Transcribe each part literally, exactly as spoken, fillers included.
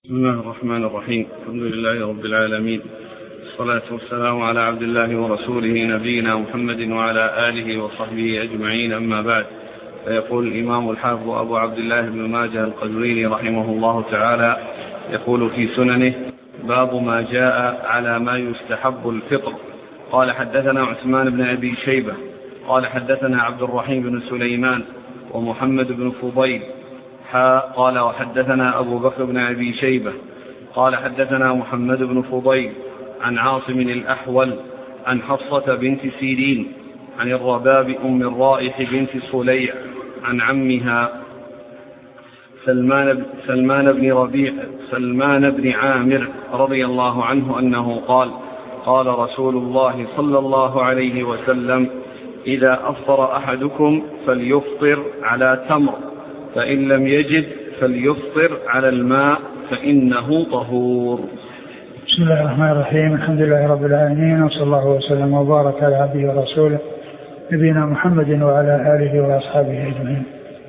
بسم الله الرحمن الرحيم. الحمد لله رب العالمين، الصلاة والسلام على عبد الله ورسوله نبينا محمد وعلى آله وصحبه أجمعين، أما بعد. فيقول الإمام الحافظ أبو عبد الله بن ماجه القزويني رحمه الله تعالى يقول في سننه: باب ما جاء على ما يستحب الفطر. قال: حدثنا عثمان بن أبي شيبة قال: حدثنا عبد الرحيم بن سليمان ومحمد بن فضيل قال: وحدثنا أبو بكر بن أبي شيبة قال: حدثنا محمد بن فضيل عن عاصم الأحول عن حفصة بنت سيرين عن الرباب أم الرائح بنت صليع عن عمها سلمان, سلمان بن ربيع سلمان بن عامر رضي الله عنه أنه قال: قال رسول الله صلى الله عليه وسلم: إذا أفطر أحدكم فليفطر على تمر، فإن لم يجد فليفطر على الماء فإنه طهور. بسم الله الرحمن الرحيم. الحمد لله رب العالمين، وصلى الله وسلم وبارك على عبده ورسوله نبينا محمد وعلى آله وأصحابه أجمعين.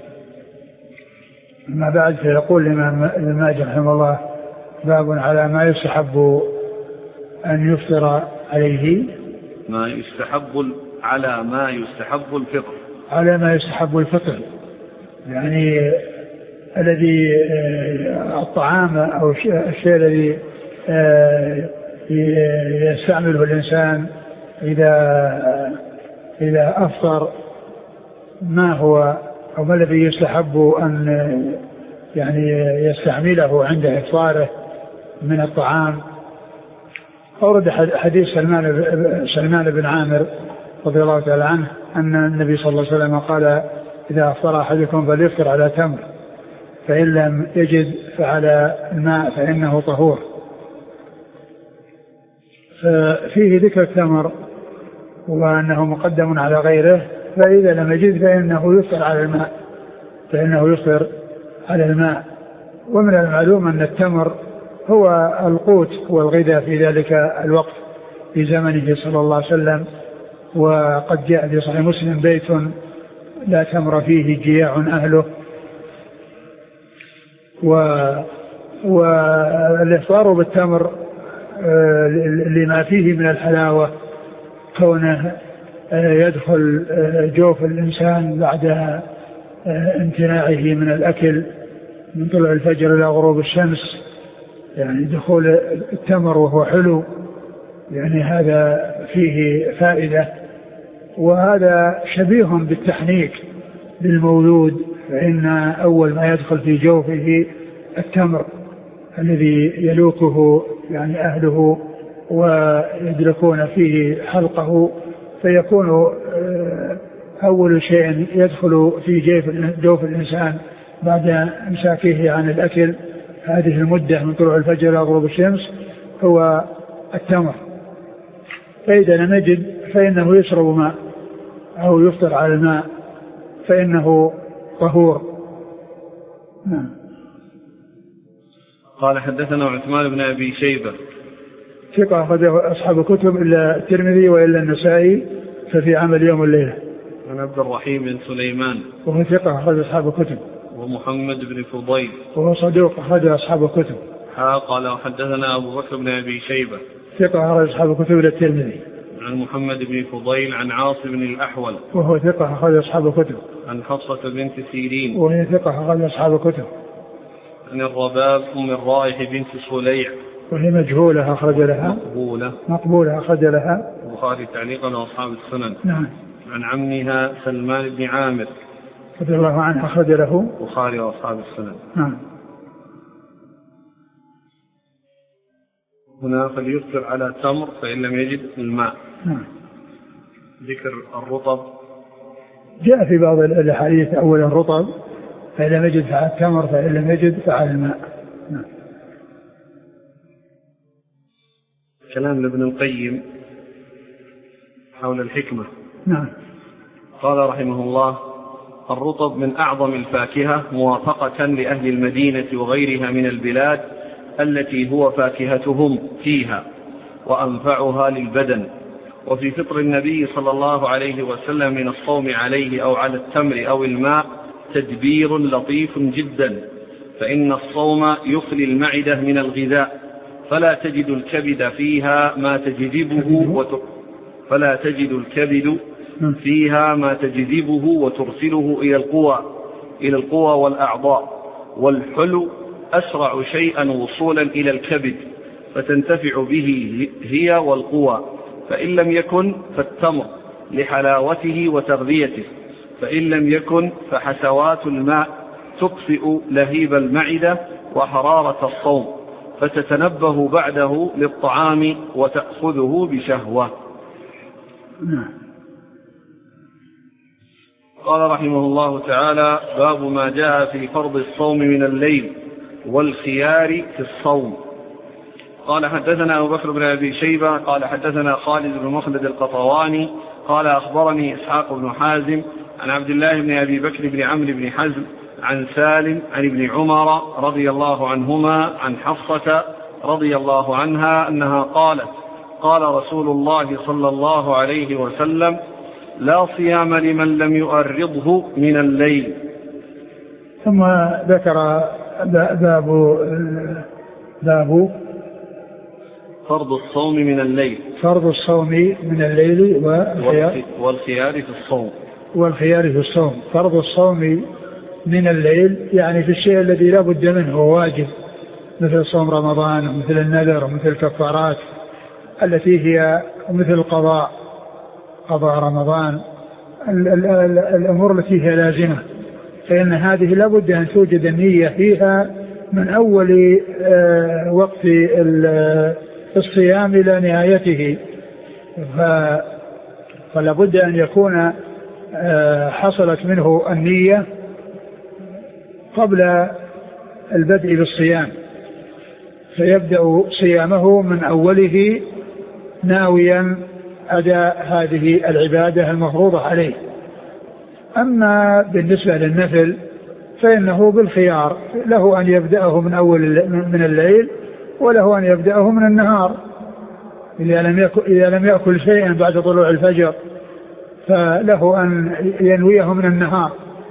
أما بعد، فيقول الإمام ابن ماجه رحمه الله: باب على ما يستحب أن يفطر عليه. ما يستحب على ما يستحب الفطر على ما يستحب الفطر يعني الذي الطعام أو الشيء الذي يستعمله الإنسان إذا إذا أفطر، ما هو أو ما الذي يستحب أن يعني يستعمله عند إفطاره من الطعام. أورد حديث سلمان سلمان بن عامر رضي الله تعالى عنه أن النبي صلى الله عليه وسلم قال: إذا أفطر أحدكم فليفطر على تمر، فإن لم يجد فعلى الماء فإنه طهور. ففيه ذكر التمر وأنه مقدم على غيره، فإذا لم يجد فإنه يفطر على الماء فإنه يفطر على الماء. ومن المعلوم أن التمر هو القوت والغذاء في ذلك الوقت في زمنه صلى الله عليه وسلم. وقد جاء في صحيح مسلم: بيت لا تمر فيه جياع أهله. والإفطار بالتمر لما فيه من الحلاوة، كونه يدخل جوف الإنسان بعد امتناعه من الأكل من طلوع الفجر إلى غروب الشمس، يعني دخول التمر وهو حلو، يعني هذا فيه فائدة. وهذا شبيه بالتحنيك للمولود، فإن أول ما يدخل في جوفه التمر الذي يلوكه يعني أهله ويدركون فيه حلقه، فيكون أول شيء يدخل في جوف الإنسان بعد إمساكه عن الأكل هذه المدة من طلوع الفجر إلى غروب الشمس هو التمر. فإذا لم يجد فإنه يشرب ماء أو يفطر على الماء فإنه طهور. نعم. قال: حدثنا عثمان بن أبي شيبة ثقة أخرجه أصحاب الكتب إلا الترمذي وإلا النسائي ففي عمل يوم الليلة. عن عبد الرحيم بن سليمان وهو ثقة أخرج أصحاب الكتب. ومحمد بن فضيل وهو صدوق أخرج أصحاب الكتب. قال: وحدثنا أبو بكر بن أبي شيبة ثقة أخرج أصحاب الكتب إلا الترمذي. عن محمد بن فضيل عن عاصم الأحول وهو ثقة أخرج أصحاب الكتب. عن حفصة بنت سيرين وهي ثقة أخرج أصحاب الكتب. عن الرباب أم الرائح بنت صليع وهي مجهولة أخرج لها مقبولة مقبولة أخرج لها البخاري تعليقا وأصحاب السنن. نعم. عن عمها سلمان بن عامر رضي الله عنه أخرج له البخاري وأصحاب السنن. نعم. هنا فليفطر على تمر فإن لم يجد الماء. نعم. ذكر الرطب جاء في بعض الأحاديث أولا الرطب، فإن لم يجد فعلى التمر، فإن لم يجد فعلى الماء. نعم. كلام لابن القيم حول الحكمة. نعم. قال رحمه الله: الرطب من أعظم الفاكهة موافقة لأهل المدينة وغيرها من البلاد التي هو فاكهتهم فيها، وأنفعها للبدن. وفي فطر النبي صلى الله عليه وسلم من الصوم عليه أو على التمر أو الماء تدبير لطيف جدا، فإن الصوم يخلي المعدة من الغذاء فلا تجد الكبد فيها ما تجذبه وت... فلا تجد الكبد فيها ما تجذبه وترسله إلى القوى إلى القوى والأعضاء، والحلو أسرع شيئا وصولا إلى الكبد فتنتفع به هي والقوى، فإن لم يكن فالتمر لحلاوته وتغذيته، فإن لم يكن فحسوات الماء تطفئ لهيب المعدة وحرارة الصوم، فتتنبه بعده للطعام وتأخذه بشهوة. قال رحمه الله تعالى: باب ما جاء في فرض الصوم من الليل والخيار في الصوم. قال حدثنا أبو بكر بن أبي شيبة قال حدثنا خالد بن مخلد القطواني قال أخبرني إسحاق بن حازم عن عبد الله بن أبي بكر بن عمرو بن حزم عن سالم عن ابن عمر رضي الله عنهما عن حفصة رضي الله عنها أنها قالت: قال رسول الله صلى الله عليه وسلم: لا صيام لمن لم يؤرضه من الليل. ثم ذكر باب باب فرض الصوم من الليل فرض الصوم من الليل والخيار في الصوم والخيار في الصوم. فرض الصوم من الليل يعني في الشيء الذي لا بد منه هو واجب، مثل صوم رمضان ومثل النذر ومثل الكفارات التي هي مثل القضاء قضاء رمضان، الأمور التي هي لازمة، فإن هذه لا بد أن توجد النية فيها من أول وقت الصيام إلى نهايته، فلا بد أن يكون حصلت منه النية قبل البدء بالصيام، فيبدأ صيامه من أوله ناويا أداء هذه العبادة المفروضة عليه. أما بالنسبة للنفل فإنه بالخيار، له أن يبدأه من أول من الليل وله أن يبدأه من النهار، إذا لم يأكل, إذا لم يأكل شيئا بعد طلوع الفجر فله أن ينويه من النهار،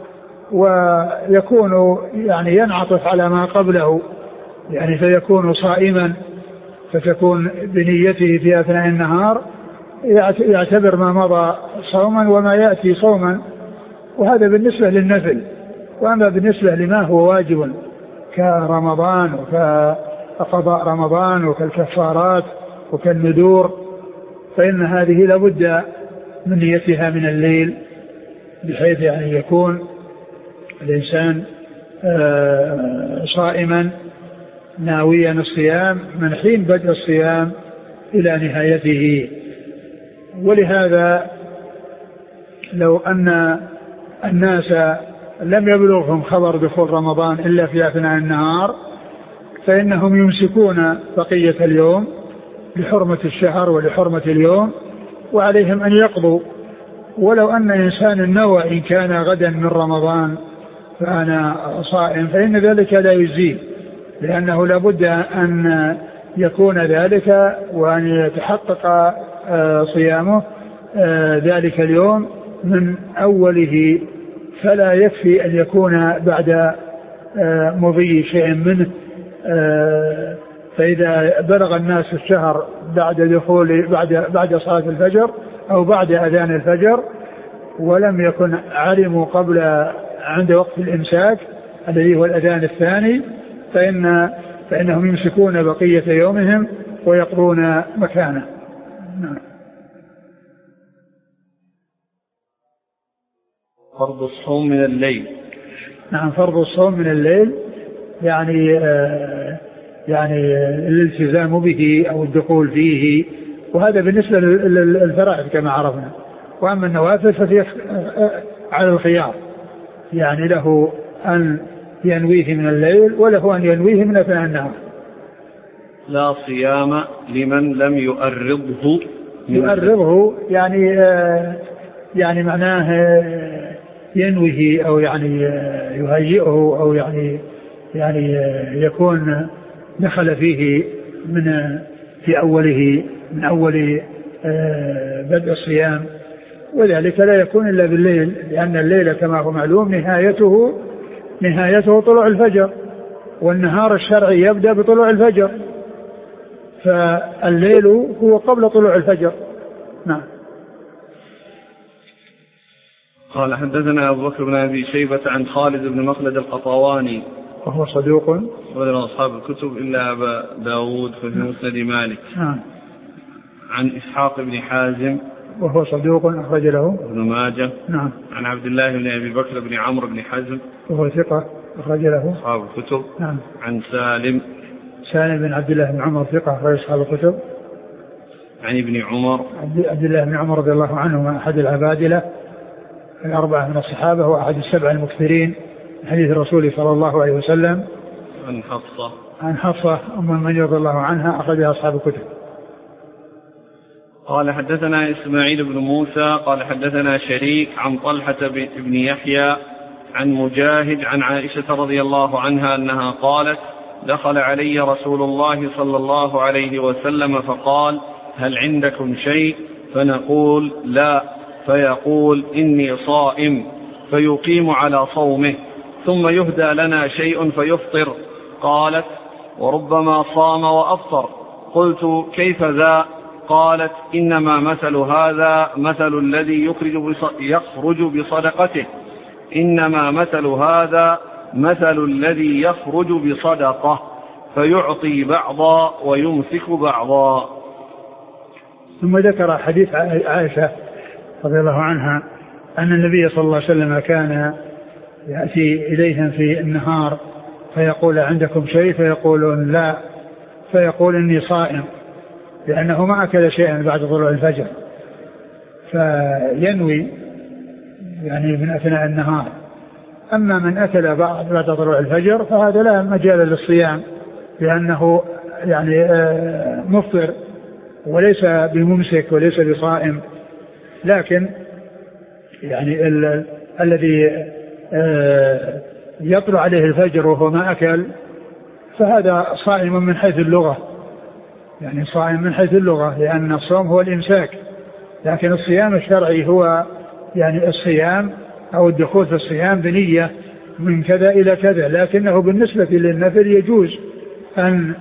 ويكون يعني ينعطف على ما قبله، يعني فيكون صائما فتكون بنيته في أثناء النهار يعتبر ما مضى صوما وما يأتي صوما، وهذا بالنسبة للنفل. وأما بالنسبة لما هو واجب كرمضان وكقضاء رمضان وكالكفارات وكالندور فإن هذه لابد من نيتها من الليل، بحيث يعني يكون الإنسان صائما ناويا الصيام من حين بدء الصيام إلى نهايته. ولهذا لو أن الناس لم يبلغهم خبر دخول رمضان إلا في أثناء النهار فإنهم يمسكون بقية اليوم لحرمة الشهر ولحرمة اليوم، وعليهم أن يقضوا. ولو أن إنسان نوى إن كان غدا من رمضان فأنا صائم فإن ذلك لا يجزيه، لأنه لابد أن يكون ذلك وأن يتحقق صيامه ذلك اليوم من أوله، فلا يكفي أن يكون بعد مضي شيء منه. فإذا بلغ الناس الشهر بعد دخول بعد بعد صلاة الفجر أو بعد أذان الفجر ولم يكن علموا قبل عند وقت الإمساك الذي هو الأذان الثاني فإن فإنهم يمسكون بقية يومهم ويقضون مكانه. نعم. فرض الصوم من الليل. نعم، فرض الصوم من الليل يعني آه يعني الالتزام به أو الدخول فيه، وهذا بالنسبة للفرائض كما عرفنا. وأما النوافل ففي على الخيار، يعني له أن ينويه من الليل وله أن ينويه من أثناء النهار. لا صيام لمن لم يؤرضه. يؤرضه يعني آه يعني معناه آه ينويه أو يعني آه يهيئه أو يعني يعني آه يكون دخل فيه من في أوله من أول آه بدء الصيام، وذلك لا يكون إلا بالليل، لأن الليل كما هو معلوم نهايته نهايته طلوع الفجر، والنهار الشرعي يبدأ بطلوع الفجر، فالليل هو قبل طلوع الفجر. نعم. قال حدثنا أبو بكر بن أبي شيبة عن خالد بن مخلد القطواني وهو صدوق وله أصحاب الكتب إلا أبا داود في مسند مالك. نعم. عن إسحاق بن حازم وهو صدوق أخرج له ابن ماجه. نعم. عن عبد الله بن أبي بكر بن عمرو بن حزم وهو ثقة أخرج له أصحاب الكتب. نعم. عن سالم سالم بن عبد الله بن عمر ثقة أخرج أصحاب الكتب. عن ابن عمر عبد الله بن عمر رضي الله عنهما أحد العبادلة الأربعة من الصحابة وأحد السبع المكثرين من حديث الرسول صلى الله عليه وسلم. عن حفصة عن حفصة أم المنذر رضي الله عنها أخرجها أصحاب الكتب. قال حدثنا إسماعيل بن موسى قال حدثنا شريك عن طلحة بن يحيى عن مجاهد عن عائشة رضي الله عنها أنها قالت دخل علي رسول الله صلى الله عليه وسلم فقال هل عندكم شيء؟ فنقول لا، فيقول إني صائم، فيقيم على صومه، ثم يهدى لنا شيء فيفطر. قالت وربما صام وأفطر. قلت كيف ذا؟ قالت إنما مثل هذا مثل الذي يخرج بصدقته إنما مثل هذا مثل الذي يخرج بصدقة فيعطي بعضا ويمسك بعضا. ثم ذكر حديث عائشة رضي الله عنها أن النبي صلى الله عليه وسلم كان يأتي إليهم في النهار فيقول عندكم شيء؟ فيقولون لا، فيقول إني صائم، لأنه ما أكل شيئا بعد طلوع الفجر، فينوي يعني من أثناء النهار. أما من أكل بعد طلوع الفجر فهذا لا مجال للصيام، لأنه يعني مفطر وليس بممسك وليس بصائم. لكن يعني ال- الذي يطلع عليه الفجر وهو ما أكل فهذا صائم من حيث اللغة، يعني صائم من حيث اللغة، لأن الصوم هو الإمساك، لكن الصيام الشرعي هو يعني الصيام أو الدخول في الصيام بنية من كذا إلى كذا. لكنه بالنسبة للنفل يجوز أن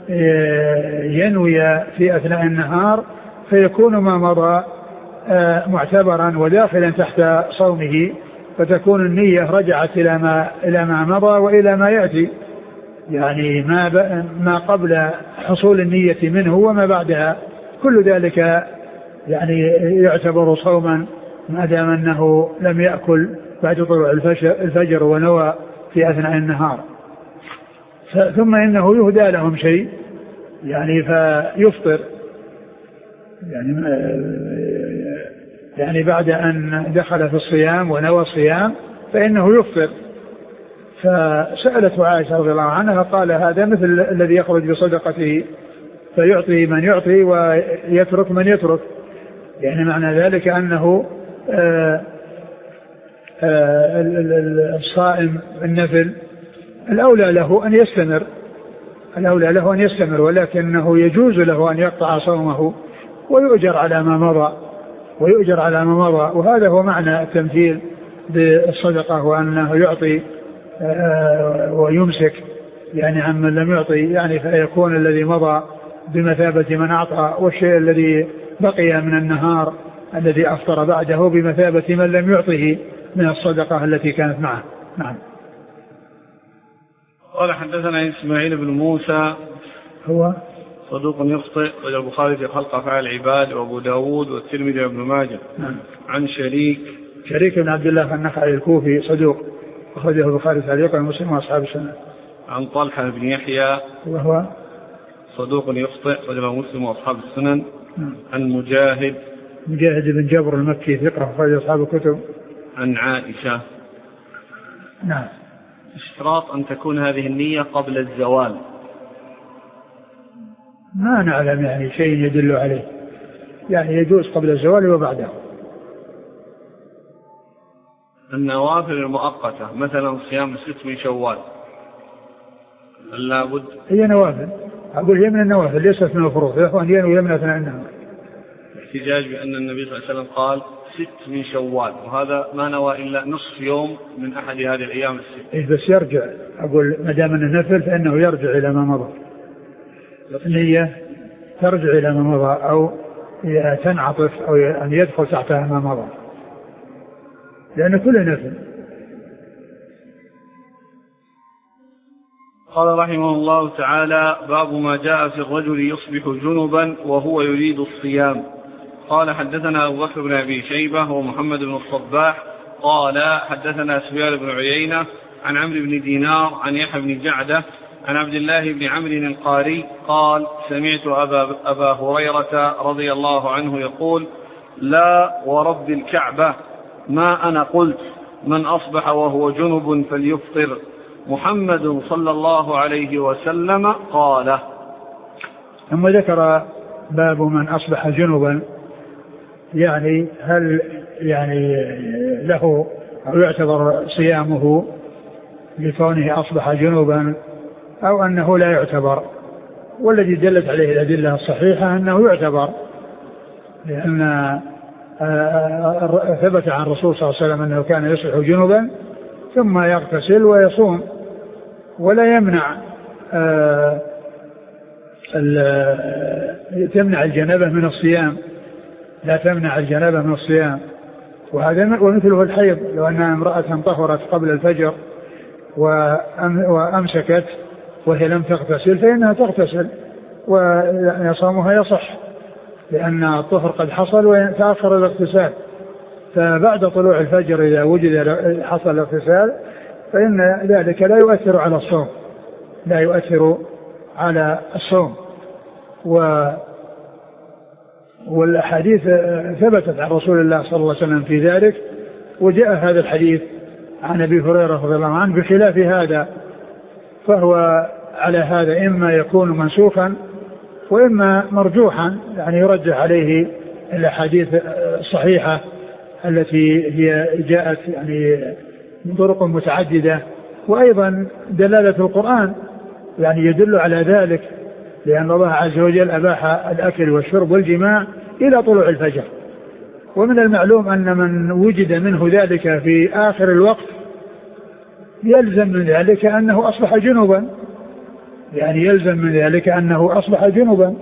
ينوي في أثناء النهار فيكون ما مضى معتبرا وداخلا تحت صومه، فتكون النية رجعت إلى ما إلى ما مضى وإلى ما يأتي، يعني ما ما قبل حصول النية منه وما بعدها، كل ذلك يعني يعتبر صوما ما دام أنه لم يأكل بعد طلوع الفجر ونوى في أثناء النهار. ثم إنه يهدى لهم شيء يعني فيفطر، يعني يعني بعد أن دخل في الصيام ونوى الصيام فإنه يفطر. فسألت عائشة رضي الله عنها قال هذا مثل الذي يخرج بصدقته فيعطي من يعطي ويترك من يترك، يعني معنى ذلك أنه آآ آآ الصائم النفل الأولى له أن يستمر الأولى له أن يستمر ولكنه يجوز له أن يقطع صومه ويؤجر على ما مضى ويؤجر على ما مضى وهذا هو معنى التمثيل بالصدقة، وأنه يعطي ويمسك يعني عن من لم يعطي، يعني فيكون الذي مضى بمثابة من أعطى، والشيء الذي بقي من النهار الذي أفطر بعده بمثابة من لم يعطه من الصدقة التي كانت معه. نعم. قال حدثنا إسماعيل بن موسى هو صدوق يخطئ والبخاري في خلق أفعال العباد وأبو داود والترمذي وابن ماجه. نعم. عن شريك شريك بن عبد الله النخعي الكوفي صدوق أخرجه البخاري تعليقا ومسلم وأصحاب السنة. عن طلحة بن يحيى وهو صدوق يخطئ وله مسلم وأصحاب السنن. نعم. عن مجاهد مجاهد بن جبر المكي ثقة أخرج أصحاب الكتب. عن عائشة. نعم. اشتراط أن تكون هذه النية قبل الزوال؟ ما نعلم يعني شيء يدل عليه، يعني يجوز قبل الزوال وبعده. النوافل المؤقتة مثلا صيام الست من شوال لابد هي نوافل، أقول هي من النوافل ليست من الفروض، يا أخوان ينوي من أثناء النهار. احتجاج بأن النبي صلى الله عليه وسلم قال ست من شوال، وهذا ما نوى إلا نصف يوم من أحد هذه الأيام الست. إيه بس يرجع، أقول ما دام أنه نفل فإنه يرجع إلى ما مضى، النية ترجع إلى ما مضى أو تنعطف أو أن يدخل تحتها ما مضى، لأن كل نفل. قال رحمه الله تعالى: باب ما جاء في الرجل يصبح جنبا وهو يريد الصيام. قال: حدثنا أبو بكر بن أبي شيبة ومحمد بن الصباح قال: حدثنا سفيان بن عيينة عن عمرو بن دينار عن يحيى بن جعدة عن عبد الله بن عمرو القاري قال: سمعت أبا, أبا هريرة رضي الله عنه يقول: لا ورب الكعبة ما أنا قلت من أصبح وهو جنب فليفطر، محمد صلى الله عليه وسلم قال. ثم ذكر باب من أصبح جنبا، يعني هل يعني له أو يعتبر صيامه لكونه أصبح جنبا أو أنه لا يعتبر. والذي دلت عليه الأدلة الصحيحة أنه يعتبر، لأن ثبت عن الرسول صلى الله عليه وسلم أنه كان يصبح جنبا ثم يغتسل ويصوم، ولا يمنع تمنع الجنابة من الصيام، لا تمنع الجنابة من الصيام. وهذا ومثله الحيض، لو أن امرأة طهرت قبل الفجر وأمسكت وهي لم تغتسل فإنها تغتسل وصومها يصح، لأن الطهر قد حصل وتأخر الاغتسال. فبعد طلوع الفجر إذا وجد حصل الاغتسال فإن ذلك لا يؤثر على الصوم، لا يؤثر على الصوم. و والأحاديث ثبتت عن رسول الله صلى الله عليه وسلم في ذلك، وجاء هذا الحديث عن أبي هريرة رضي الله عنه بخلاف هذا، فهو على هذا إما يكون منسوخا وإما مرجوحا، يعني يرجح عليه الأحاديث الصحيحة التي هي جاءت يعني من طرق متعددة، وأيضا دلالة القرآن يعني يدل على ذلك، لأن الله عز وجل أباح الأكل والشرب والجماع إلى طلوع الفجر. ومن المعلوم أن من وجد منه ذلك في آخر الوقت يلزم من ذلك أنه أصبح جنوبا، يعني يلزم من ذلك أنه أصبح جنوبا،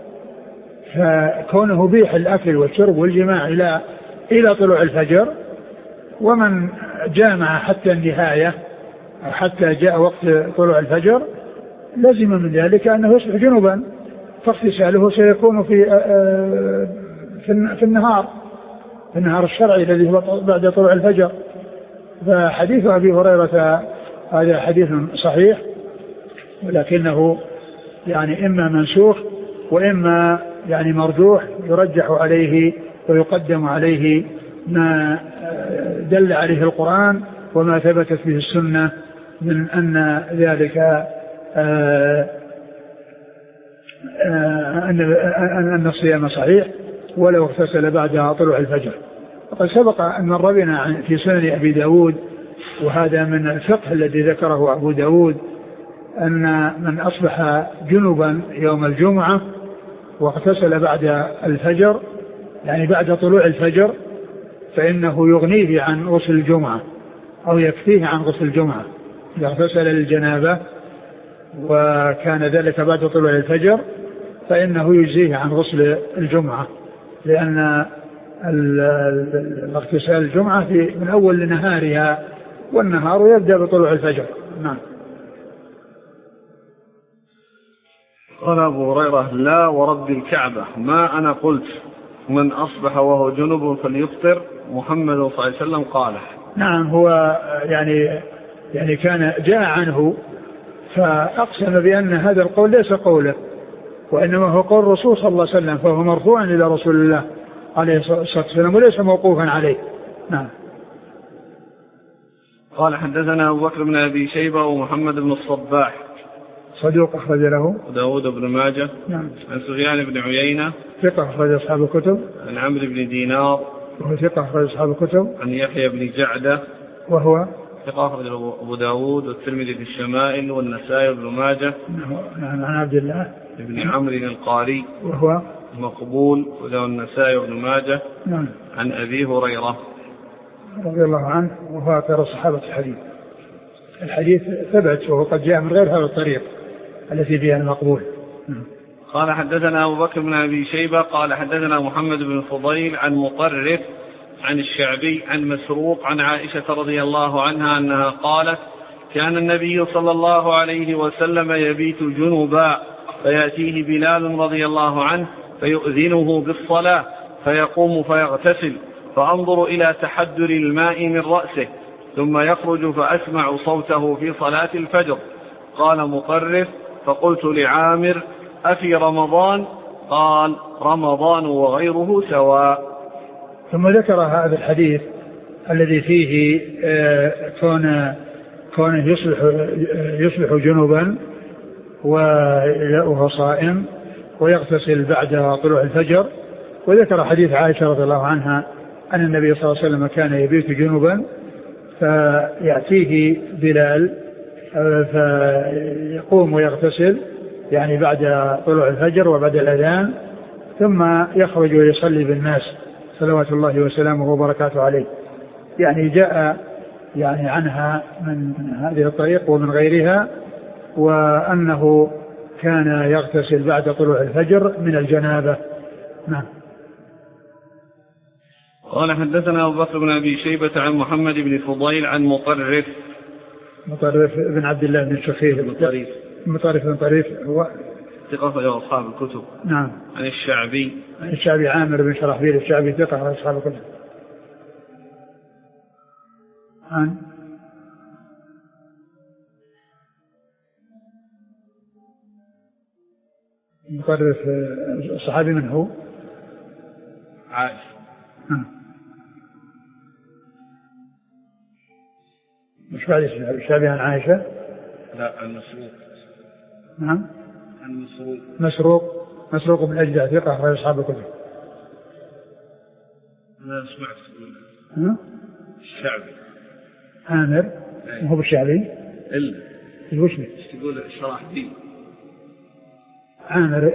فكونه بيح الأكل والشرب والجماع إلى إلى طلوع الفجر. ومن جامع حتى النهاية حتى جاء وقت طلوع الفجر لازم من ذلك أنه يصبح جنوبا، فاغتساله سيكون في في النهار في النهار الشرعي الذي هو بعد طلوع الفجر. فحديث أبي هريرة هذا حديث صحيح، ولكنه يعني إما منسوخ وإما يعني مرجوح، يرجح عليه ويقدم عليه ما دل عليه القرآن وما ثبتت به السنة من أن ذلك آآ آآ أن الصيام صحيح ولو اغتسل بعد طلوع الفجر. وقد سبق أن مر بنا في سنن أبي داود، وهذا من الفقه الذي ذكره أبو داود، أن من أصبح جنبا يوم الجمعة واغتسل بعد الفجر يعني بعد طلوع الفجر فإنه يغنيه عن غسل الجمعة أو يكفيه عن غسل الجمعة. إذا اغتسل للجنابة وكان ذلك بعد طلوع الفجر فإنه يجزيه عن غسل الجمعة، لأن الاغتسال الجمعة في من أول لنهارها، والنهار يبدأ بطلوع الفجر. نعم. قال أبو هريرة: لا ورب الكعبة ما أنا قلت من أصبح وهو جنب فليفطر، محمد صلى الله عليه وسلم قال. نعم، هو يعني يعني كان جاء عنه فأقسم بأن هذا القول ليس قوله، وإنما هو قول الرسول صلى الله عليه وسلم، فهو مرفوع إلى رسول الله عليه الصلاة والسلام وليس موقوفا عليه. نعم. قال: حدثنا أبو بكر بن أبي شيبة ومحمد بن الصباح صدوق أخرج له داود بن ماجه. نعم. عن سفيان بن عيينة ثقة أخرج أصحاب الكتب. عن عمرو بن دينار وهو ثقة أخرج أصحاب الكتب. عن يحيى بن جعدة وهو ثقة أخرج أبو داود والترمذي في الشمائل والنسائي بن ماجه. نعم. عن عبد الله بن عمرو القاري وهو مقبول وله النسائي وابن ماجه. نعم. عن أبي هريرة رضي الله عنه وهو أكثر صحابة الحديث. الحديث ثبت وهو قد جاء من غير هذا الطريق التي فيها المقبول. قال حدثنا أبو بكر بن أبي شيبة قال حدثنا محمد بن فضيل عن مطرف عن الشعبي عن مسروق عن عائشة رضي الله عنها أنها قالت كان النبي صلى الله عليه وسلم يبيت جنبا فيأتيه بلال رضي الله عنه فيؤذنه بالصلاة فيقوم فيغتسل فأنظر إلى تحدر الماء من رأسه ثم يخرج فأسمع صوته في صلاة الفجر. قال مطرف فقلت لعامر أفي رمضان؟ قال رمضان وغيره سواء. ثم ذكر هذا الحديث الذي فيه كون كونه يصبح يصبح جنبا وهو صائم ويغتسل بعد طلوع الفجر. وذكر حديث عائشة رضي الله عنها أن النبي صلى الله عليه وسلم كان يبيت جنبا فيأتيه بلال فيقوم ويغتسل يعني بعد طلوع الفجر وبعد الأذان ثم يخرج ويصلي بالناس صلوات الله وسلامه وبركاته عليه. يعني جاء يعني عنها من هذه الطريق ومن غيرها وأنه كان يغتسل بعد طلوع الفجر من الجنابة. نعم. قال حدثنا أبو بكر بن أبي شيبة عن محمد بن فضيل عن مطرف مطرف بن عبد الله بن شخير مطرف مطرف بن طريف هو ثقة يا أصحاب الكتب. نعم. عن الشعبي عن الشعبي عامر بن شرحبيل الشعبي ثقة أصحاب الكتب. عن مطرف الصحابي من هو؟ عائشة. نعم. مش بعد الشعبي عن عائشة؟ لا عن مسروق. نعم. عن مسروق. مسروق مسروق بن أجدع ثقة أخرج أصحاب الكتب. أنا سمعت تقول ها؟ الشعبي عامر وهو بالشعبي إلا وش به؟ تقول شراحبيل عامر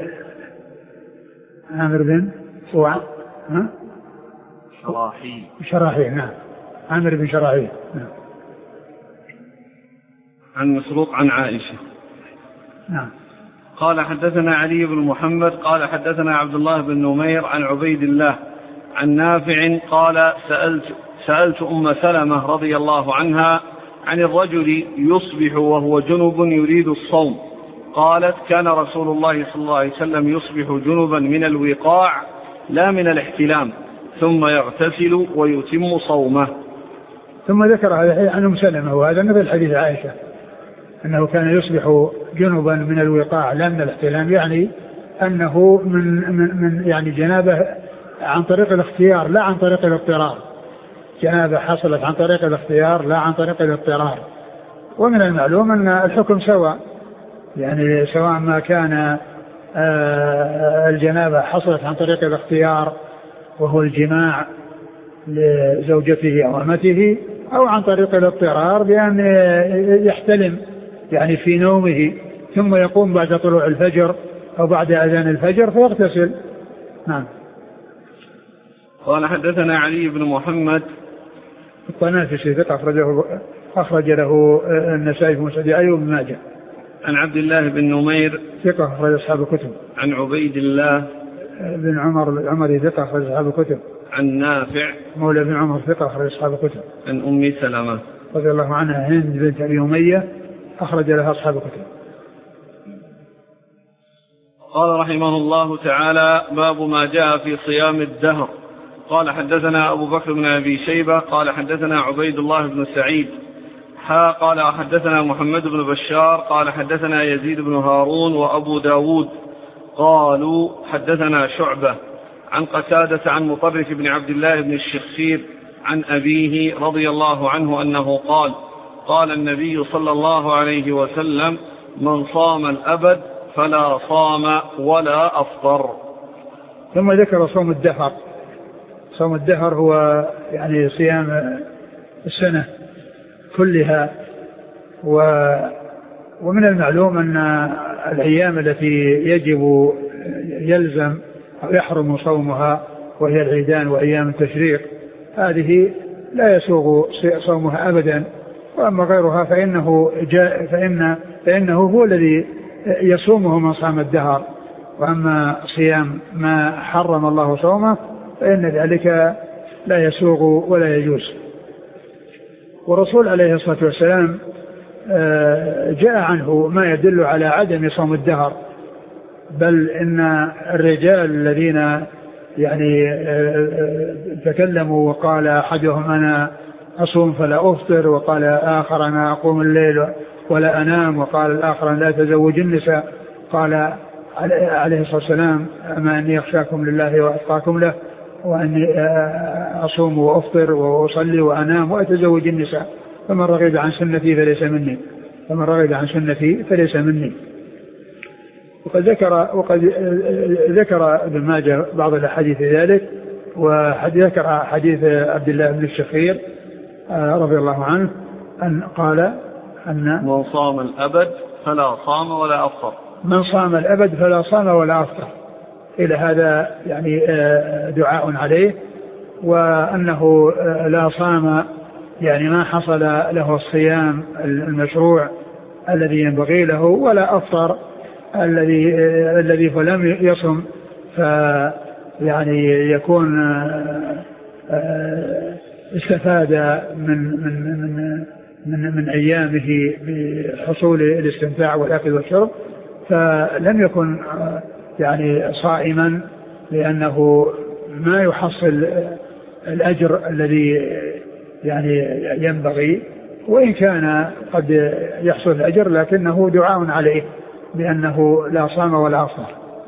عامر بن وع ها شراحيل شراحيل. نعم. عامر بن شراحيل. نعم. عن مسروق عن عائشة. نعم. قال حدثنا علي بن محمد قال حدثنا عبد الله بن نمير عن عبيد الله عن نافع قال سألت سألت أم سلمة رضي الله عنها عن الرجل يصبح وهو جنب يريد الصوم قالت كان رسول الله صلى الله عليه وسلم يصبح جنبا من الوقاع لا من الاحتلام ثم يغتسل ويتم صومه. ثم ذكر هذا عن أم سلمة وهذا مثل حديث عائشة أنه كان يصبح جنبا من الوقاع لا من الاحتلام يعني أنه من, من, من يعني جنابه عن طريق الاختيار لا عن طريق الاضطرار. جنابه حصلت عن طريق الاختيار لا عن طريق الاضطرار. ومن المعلوم أن الحكم سواء يعني سواء ما كان الجنابه حصلت عن طريق الاختيار وهو الجماع لزوجته أو أمته أو عن طريق الاضطرار بأن يحتلم يعني في نومه ثم يقوم بعد طلوع الفجر أو بعد أذان الفجر فيغتسل. نعم. قال حدثنا علي بن محمد الطنافسي ثقة أخرجه أخرج له النسائي في مسند أيوب بن ماجه. عن عبد الله بن نمير ثقة أخرج أصحاب الكتب. عن عبيد الله بن عمر العمري ثقة أخرج أصحاب الكتب. عن نافع مولى بن عمر ثقة أخرج أصحاب الكتب. عن أم سلمة رضي الله عنها هند بنت أبي أمية أخرج لها أصحاب الكتب. قال رحمه الله تعالى باب ما جاء في صيام الدهر. قال حدثنا أبو بكر بن أبي شيبة قال حدثنا عبيد الله بن سعيد حا قال حدثنا محمد بن بشار قال حدثنا يزيد بن هارون وأبو داود قالوا حدثنا شعبة عن قتادة عن مطرف بن عبد الله بن الشخير عن أبيه رضي الله عنه أنه قال قال النبي صلى الله عليه وسلم من صام الأبد فلا صام ولا أفطر. ثم ذكر صوم الدهر. صوم الدهر هو يعني صيام السنة كلها و ومن المعلوم أن الأيام التي يجب يلزم أو يحرم صومها وهي العيدان وأيام التشريق، هذه لا يسوغ صومها أبدا. وأما غيرها فإنه, جاء فإن فإنه هو الذي يصومه من صام الدهر. وأما صيام ما حرم الله صومه فإن ذلك لا يسوغ ولا يجوز. والرسول عليه الصلاة والسلام جاء عنه ما يدل على عدم صوم الدهر، بل إن الرجال الذين يعني تكلموا وقال أحدهم أنا أصوم فلا أفطر، وقال آخر أنا أقوم الليل ولا أنام، وقال الآخر لا تزوج النساء، قال عليه الصلاة والسلام أما أني أخشاكم لله وأتقاكم له، وأني أصوم وأفطر وأصلي وأنام وأتزوج النساء، فمن رغب عن سنتي فليس مني فمن رغب عن سنتي فليس مني. وقد ذكر وقد ذكر ابن ماجه بعض الأحاديث في ذلك، وذكر حديث عبد الله بن الشخير رضي الله عنه أن قال أن من صام الأبد فلا صام ولا أفطر من صام الأبد فلا صام ولا أفطر، إلى هذا يعني دعاء عليه، وأنه لا صام يعني ما حصل له الصيام المشروع الذي ينبغي له، ولا أفطر الذي الذي فلم يصم فيعني يكون استفاد من من من من, من أيامه بحصول الاستمتاع والأكل والشرب، فلم يكن يعني صائما لأنه ما يحصل الأجر الذي يعني ينبغي، وإن كان قد يحصل الأجر لكنه دعاء عليه بأنه لا صام ولا أفطر.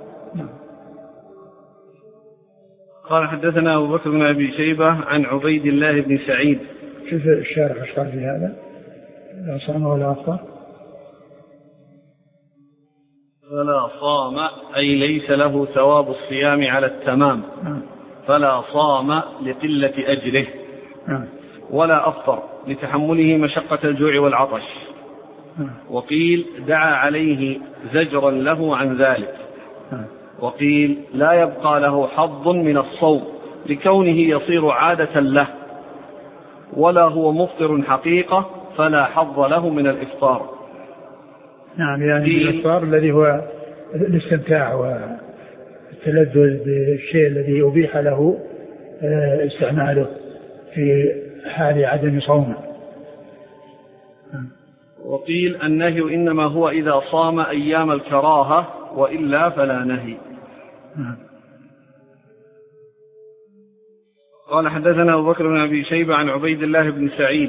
قال حدثنا أبو بكر بن أبي شيبة عن عبيد الله بن سعيد. شوف الشارح ايش قال في هذا؟ لا صام ولا أفطر. فلا صام أي ليس له ثواب الصيام على التمام، فلا صام لقلة أجره، ولا أفطر لتحمله مشقة الجوع والعطش. وقيل دعا عليه زجرا له عن ذلك. وقيل لا يبقى له حظ من الصوم لكونه يصير عادة له، ولا هو مفطر حقيقة فلا حظ له من الإفطار. نعم، يعني الإفطار الذي هو الاستمتاع والتلذذ بالشيء الذي أبيح له استعماله في حال عدم صومه. وقيل النهي إنما هو إذا صام أيام الكراهة، وإلا فلا نهي. قال حدثنا أبو بكر بن أبي شيبة عن عبيد الله بن سعيد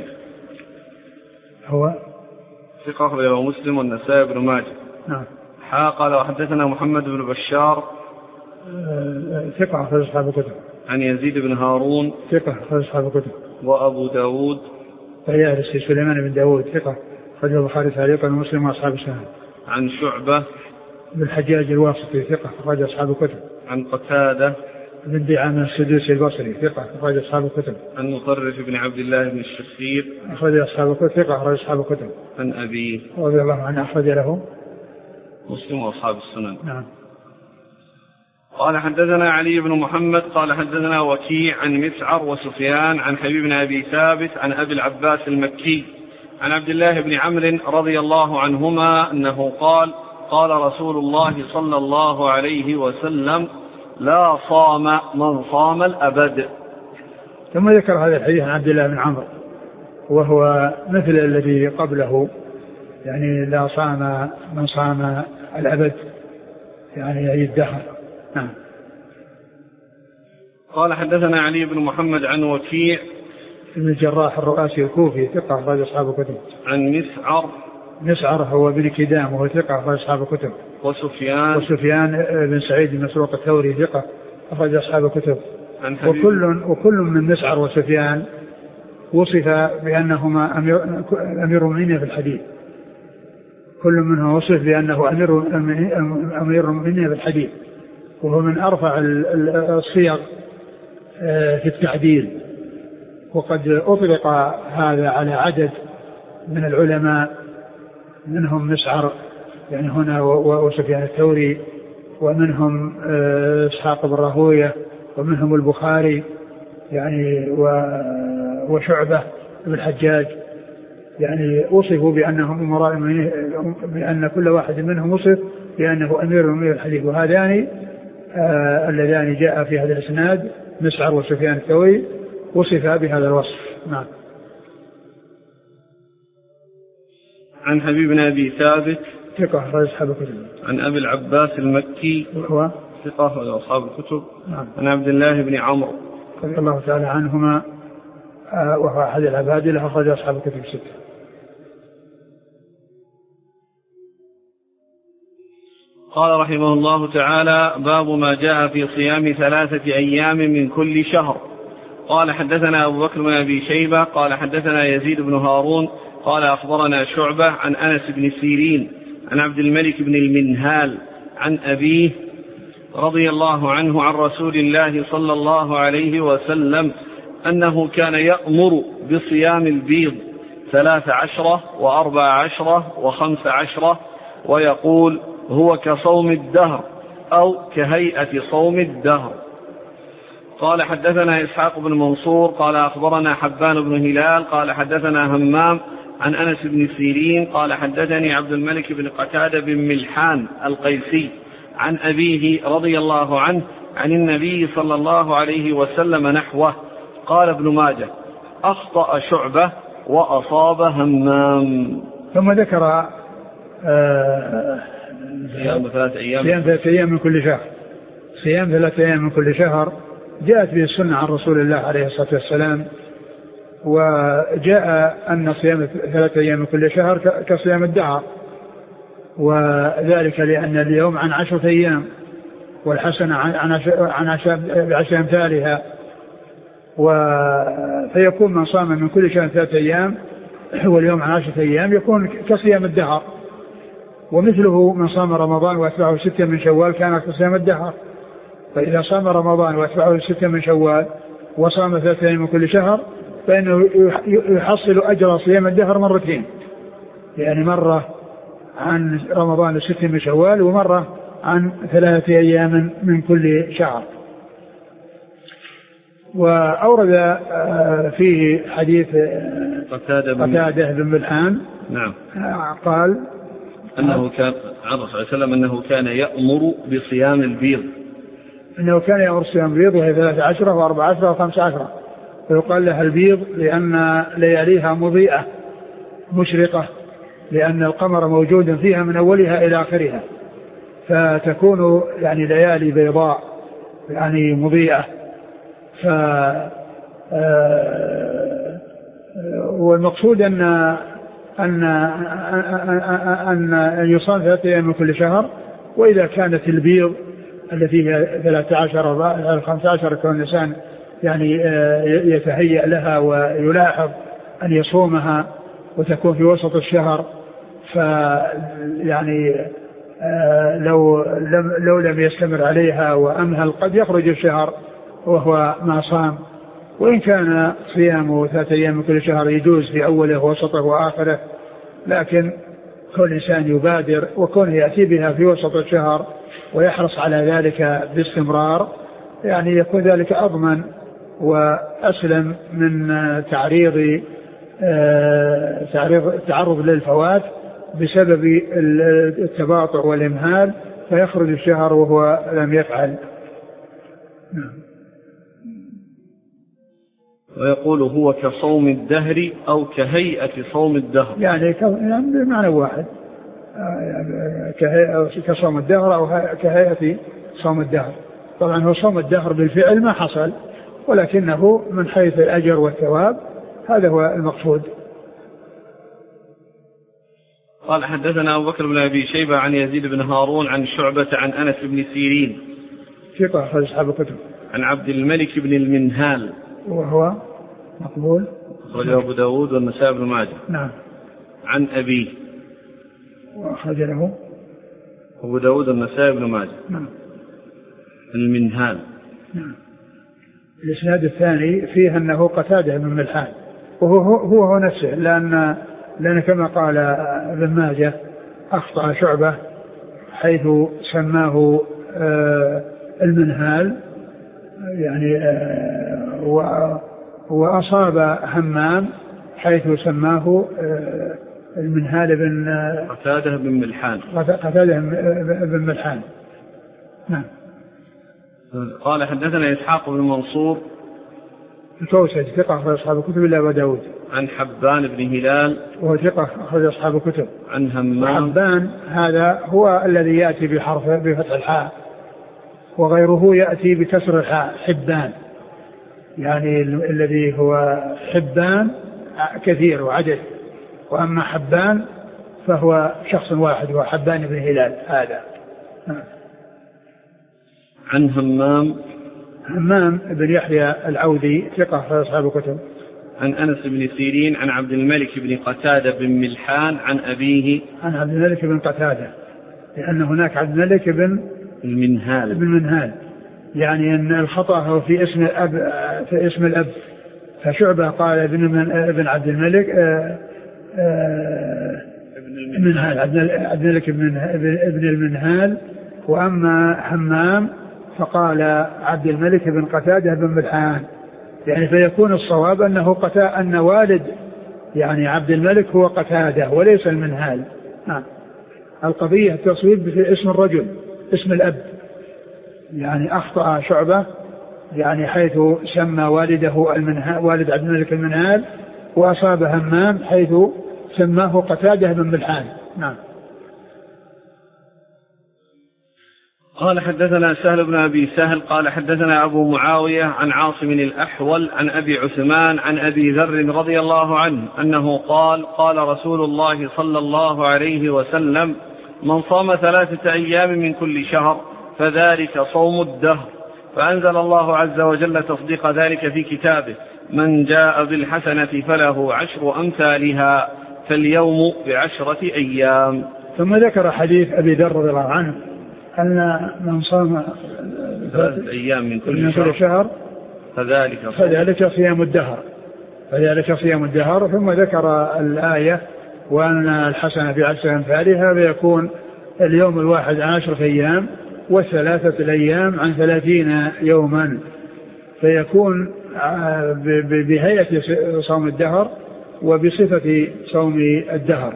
هو ثقة أخرجه مسلم والنسائي بن ماجه. نعم. قال وحدثنا محمد بن بشار ثقة أخرج أصحاب الكتب. عن يزيد بن هارون ثقة أخرج أصحاب الكتب. وأبو داود طيالسي سليمان بن داود ثقة أخرج البخاري تعليقا ومسلم وأصحاب السنن. عن شعبة بن الحجاج الواسطي ثقة أخرج أصحاب الكتب. عن قتادة بن دعامة السدوسي البصري ثقة أخرج أصحاب الكتب. عن مطرف بن عبد الله بن الشخير أخرج أصحاب الكتب ثقة أخرج أصحاب الكتب. عن أبي رضي الله عنه أخرج له مسلم وأصحاب السنن. نعم. قال حدثنا علي بن محمد قال حدثنا وكيع عن مسعر وسفيان عن حبيب بن أبي ثابت عن أبي العباس المكي عن عبد الله بن عمرو رضي الله عنهما أنه قال قال رسول الله صلى الله عليه وسلم لا صام من صام الأبد. ثم ذكر هذا الحديث عن عبد الله بن عمرو وهو مثل الذي قبله، يعني لا صام من صام الأبد يعني أي الدهر. نعم. قال حدثنا علي بن محمد عن وكيع ابن الجراح الرؤاسي الكوفي ثقة أخرج أصحاب الكتب. عن مسعر مسعر هو بن كدام وهو ثقة أخرج أصحاب الكتب. وسفيان وسفيان بن سعيد بن مسروق الثوري ثقة أخرج أصحاب الكتب. وكل وكل من مسعر وسفيان وصف بأنهما أمير, أمير المؤمنين في الحديث، كل منهم وصف بأنه أمير أمير المؤمنين في الحديث، وهو من أرفع الصيغ في التعديل. وقد أطلق هذا على عدد من العلماء منهم مسعر يعني هنا وسفيان الثوري ومنهم إسحاق بن راهوية ومنهم البخاري يعني وشعبة بن الحجاج، يعني وصفوا بأنهم أمراء، بأن كل واحد منهم وصف بأنه أمير من الحديث. وهذان آه اللذان جاء في هذا الإسناد مسعر وسفيان الثوري وصفا بهذا الوصف. نعم. عن حبيب بن أبي ثابت ثقة أخرج أصحاب الكتب. عن أبي العباس المكي وهو ثقة أخرج أصحاب الكتب. نعم. عن عبد الله بن عمرو رضي الله تعالى عنهما آه وهو أحد العبادلة أخرج أصحاب الكتب الستة. قال رحمه الله تعالى: باب ما جاء في صيام ثلاثة أيام من كل شهر. قال حدثنا أبو بكر بن أبي شيبة قال حدثنا يزيد بن هارون قال أخبرنا شعبة عن أنس بن سيرين عن عبد الملك بن المنهال عن أبيه رضي الله عنه عن رسول الله صلى الله عليه وسلم أنه كان يأمر بصيام البيض ثلاث عشرة وأربع عشرة وخمس عشرة ويقول: هو كصوم الدهر أو كهيئة صوم الدهر. قال حدثنا إسحاق بن منصور قال أخبرنا حبان بن هلال قال حدثنا همام عن أنس بن سيرين قال حدثني عبد الملك بن قتادة بن ملحان القيسي عن أبيه رضي الله عنه عن النبي صلى الله عليه وسلم نحوه. قال ابن ماجه: أخطأ شعبة وأصاب همام. ثم ذكر آه صيام ثلاثة أيام صيام ثلاثة أيام من كل شهر. صيام ثلاثة أيام من كل شهر جاءت به السنة عن رسول الله عليه الصلاة والسلام، وجاء أن صيام ثلاثة أيام من كل شهر كصيام الدهر، وذلك لأن اليوم عن عشرة أيام والحسنة عن عشر أمثالها، فيكون من صام من كل شهر ثلاثة أيام واليوم عن عشرة أيام يكون كصيام الدهر. ومثله من صام رمضان وأتبعه ستة من شوال كان كصيام الدهر. فإذا صام رمضان وأتبعه ستة من شوال وصام ثلاثة أيام من كل شهر فإنه يحصل أجر صيام الدهر مرتين، يعني مرة عن رمضان ستة من شوال ومرة عن ثلاثة أيام من كل شهر. وأورد فيه حديث قتادة بن ملحان نعم قال أنه كان عن الرسول صلى الله عليه وسلم أنه كان يأمر بصيام البيض أنه كان يأمر بصيام البيض وهي ثلاثة عشرة وأربع عشرة وخمس عشرة، ويقال لها البيض لأن لياليها مضيئة مشرقة، لأن القمر موجود فيها من أولها إلى آخرها، فتكون يعني ليالي بيضاء يعني مضيئة. ف والمقصود أن أن أن أن يصام ثلاثة أيام من كل شهر. وإذا كانت البيض التي هي ثلاثة عشر أو خمسة عشر كون الإنسان يعني يتهيأ لها ويلاحظ أن يصومها وتكون في وسط الشهر، فيعني لو لم لو لم يستمر عليها وأمهل قد يخرج الشهر وهو ما صام. وإن كان صيامه ثلاثة أيام من كل شهر يجوز في أوله ووسطه وآخره، لكن كل إنسان يبادر وكون يأتي بها في وسط الشهر ويحرص على ذلك باستمرار يعني يكون ذلك أضمن وأسلم من تعريض تعريض التعرض للفوات بسبب التباطؤ والإمهال فيخرج الشهر وهو لم يفعل. ويقول: هو كصوم الدهر أو كهيئة صوم الدهر، يعني بمعنى واحد، كصوم الدهر أو كهيئة صوم الدهر. طبعا هو صوم الدهر بالفعل ما حصل، ولكنه من حيث الأجر والثواب هذا هو المقصود. قال حدثنا أبو بكر بن أبي شيبة عن يزيد بن هارون عن شعبة عن أنس بن سيرين ثقة أخرج أصحاب الكتب. عن عبد الملك بن المنهال وهو مقبول أخرجه أبو داود والنسائي بن ماجه. نعم. عن أبيه وأخرج له أبو داود والنسائي بن ماجه. نعم. المنهال. نعم. الإسناد الثاني فيه أنه قتادة بن ملحان، وهو هو, هو نفسه، لأن لأن كما قال ابن ماجه أخطأ شعبة حيث سماه المنهال يعني وأصاب همام حيث سماه المنهال بن قتادة بن ملحان قتادة بن ملحان. نعم. قال حدثنا إسحاق بن منصور الكوسج ثقة أخرج أصحاب الكتب إلا أبا داود. عن حبان بن هلال وهو ثقة أخرج أصحاب الكتب. عن همام. حبان هذا هو الذي يأتي بحرف بفتح الحاء وغيره يأتي بكسر الحاء حبان يعني الذي هو حبان كثير وعدد وأما حبان فهو شخص واحد هو حبان بن هلال هذا. عن همام همام بن يحيى العودي ثقة في أصحاب الكتب. عن أنس بن سيرين عن عبد الملك بن قتادة بن ملحان عن أبيه عن عبد الملك بن قتادة لأن هناك عبد الملك بن المنهال بن منهال يعني أن الخطأ هو في اسم الأب في اسم الأب فشعبة قال ابن من ابن عبد الملك آآ آآ المنهال عبد الملك بن ابن المنهال وأما حمام فقال عبد الملك بن قتادة بن ملحان يعني فيكون الصواب أنه قتادة أن والد يعني عبد الملك هو قتادة وليس المنهال. نعم. القضية التصويب في اسم الرجل اسم الأب يعني أخطأ شعبة يعني حيث سمى والده المنهال والد عبد الملك المنهال وأصاب همام حيث سماه قتادة بن ملحان. نعم. قال حدثنا سهل بن أبي سهل قال حدثنا أبو معاوية عن عاصم الأحول عن أبي عثمان عن أبي ذر رضي الله عنه أنه قال قال رسول الله صلى الله عليه وسلم من صام ثلاثة أيام من كل شهر فذلك صوم الدهر. فأنزل الله عز وجل تصديق ذلك في كتابه من جاء بالحسنة فله عشر أمثالها فاليوم بعشرة أيام. ثم ذكر حديث أبي ذر رضي الله عنه أن من صام ثلاثة أيام من كل, من كل شهر فذلك فذلك صيام الدهر فذلك صيام الدهر. ثم ذكر الآية وأن الحسنة بعشر أمثالها فيكون اليوم الواحد عن عشرة أيام وثلاثة الأيام عن ثلاثين يوما فيكون بهيئة صوم الدهر وبصفة صوم الدهر.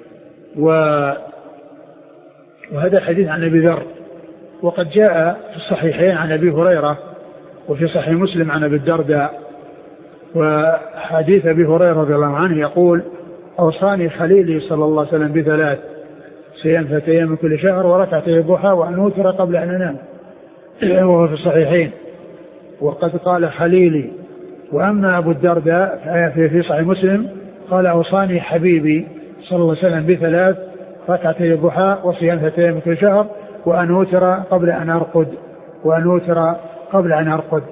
وهذا الحديث عن أبي ذر وقد جاء في الصحيحين عن أبي هريرة وفي صحيح مسلم عن أبي الدرداء. وحديث أبي هريرة رضي الله عنه يقول أوصاني خليلي صلى الله عليه وسلم بثلاث صيام ثلاثة أيام من كل شهر وركعتي الضحى وأن أوتر قبل أن أنام وهو في الصحيحين. وقد قال خليلي. وأما أبو الدرداء في صحيح مسلم قال أوصاني حبيبي صلى الله عليه وسلم بثلاث ركعتي الضحى وصيام ثلاثة أيام من كل شهر وأن أوتر قبل أن أرقد وأن أوتر قبل أن أرقد.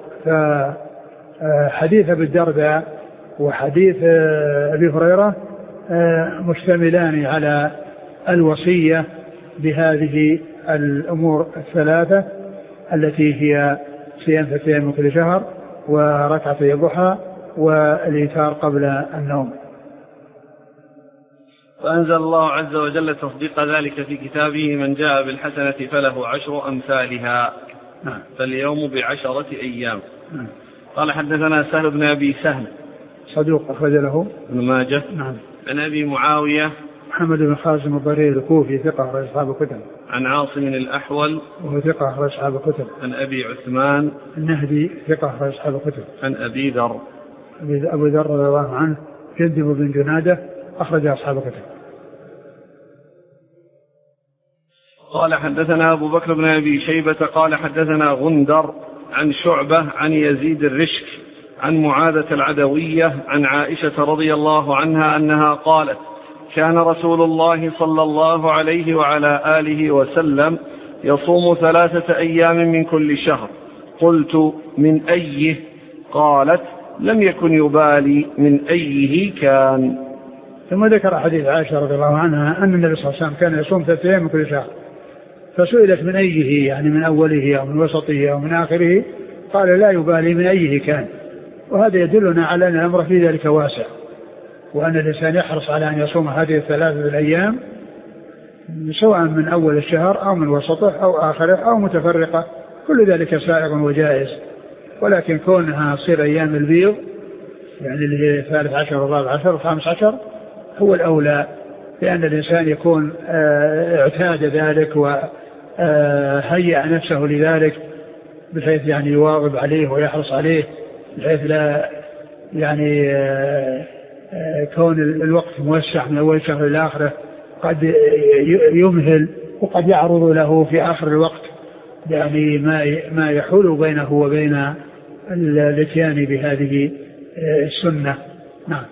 فحديث أبي الدرداء وحديث أبي هريرة مشتملان على الوصية بهذه الأمور الثلاثة التي هي صيام ثلاثة أيام من كل شهر وركعتي الضحى والإيتار قبل النوم. فأنزل الله عز وجل تصديق ذلك في كتابه من جاء بالحسنة فله عشر أمثالها فاليوم بعشرة أيام. قال حدثنا سهل بن أبي سهل صدوق أخرج له ابن ماجه. نعم. عن أبي معاوية محمد بن خازم الضرير الكوفي ثقة أخرج أصحاب الكتب. عن عاصم الأحول وهو ثقة أخرج أصحاب الكتب. عن أبي عثمان النهدي ثقة أخرج أصحاب الكتب. عن أبي ذر أبو ذر رضي الله عنه جندب بن جنادة أخرج أصحاب الكتب. قال حدثنا أبو بكر بن أبي شيبة قال حدثنا غندر عن شعبة عن يزيد الرشك عن معاذة العدوية عن عائشة رضي الله عنها أنها قالت كان رسول الله صلى الله عليه وعلى آله وسلم يصوم ثلاثة أيام من كل شهر. قلت من أيه؟ قالت لم يكن يبالي من أيه كان. ثم ذكر حديث عائشة رضي الله عنها أن النبي صلى الله عليه وسلم كان يصوم ثلاثة أيام من كل شهر فسئلت من أيه يعني من أوله أو من وسطه أو من آخره قال لا يبالي من أيه كان. وهذا يدلنا على أن الأمر في ذلك واسع وأن الإنسان يحرص على أن يصوم هذه الثلاثة الأيام سواء من أول الشهر أو من وسطه أو آخره أو متفرقة، كل ذلك سائغ وجائز. ولكن كونها تصير أيام البيض يعني اللي هي الثالث عشر والرابع عشر والخامس عشر هو الأولى، لأن الإنسان يكون اعتاد ذلك وهيأ نفسه لذلك بحيث يعني يواظب عليه ويحرص عليه، بحيث لا يعني كون الوقت موسع من أول شهر إلى آخره قد يمهل وقد يعرض له في آخر الوقت يعني ما ما يحول بينه وبين الاتيان بهذه السنة. نعم.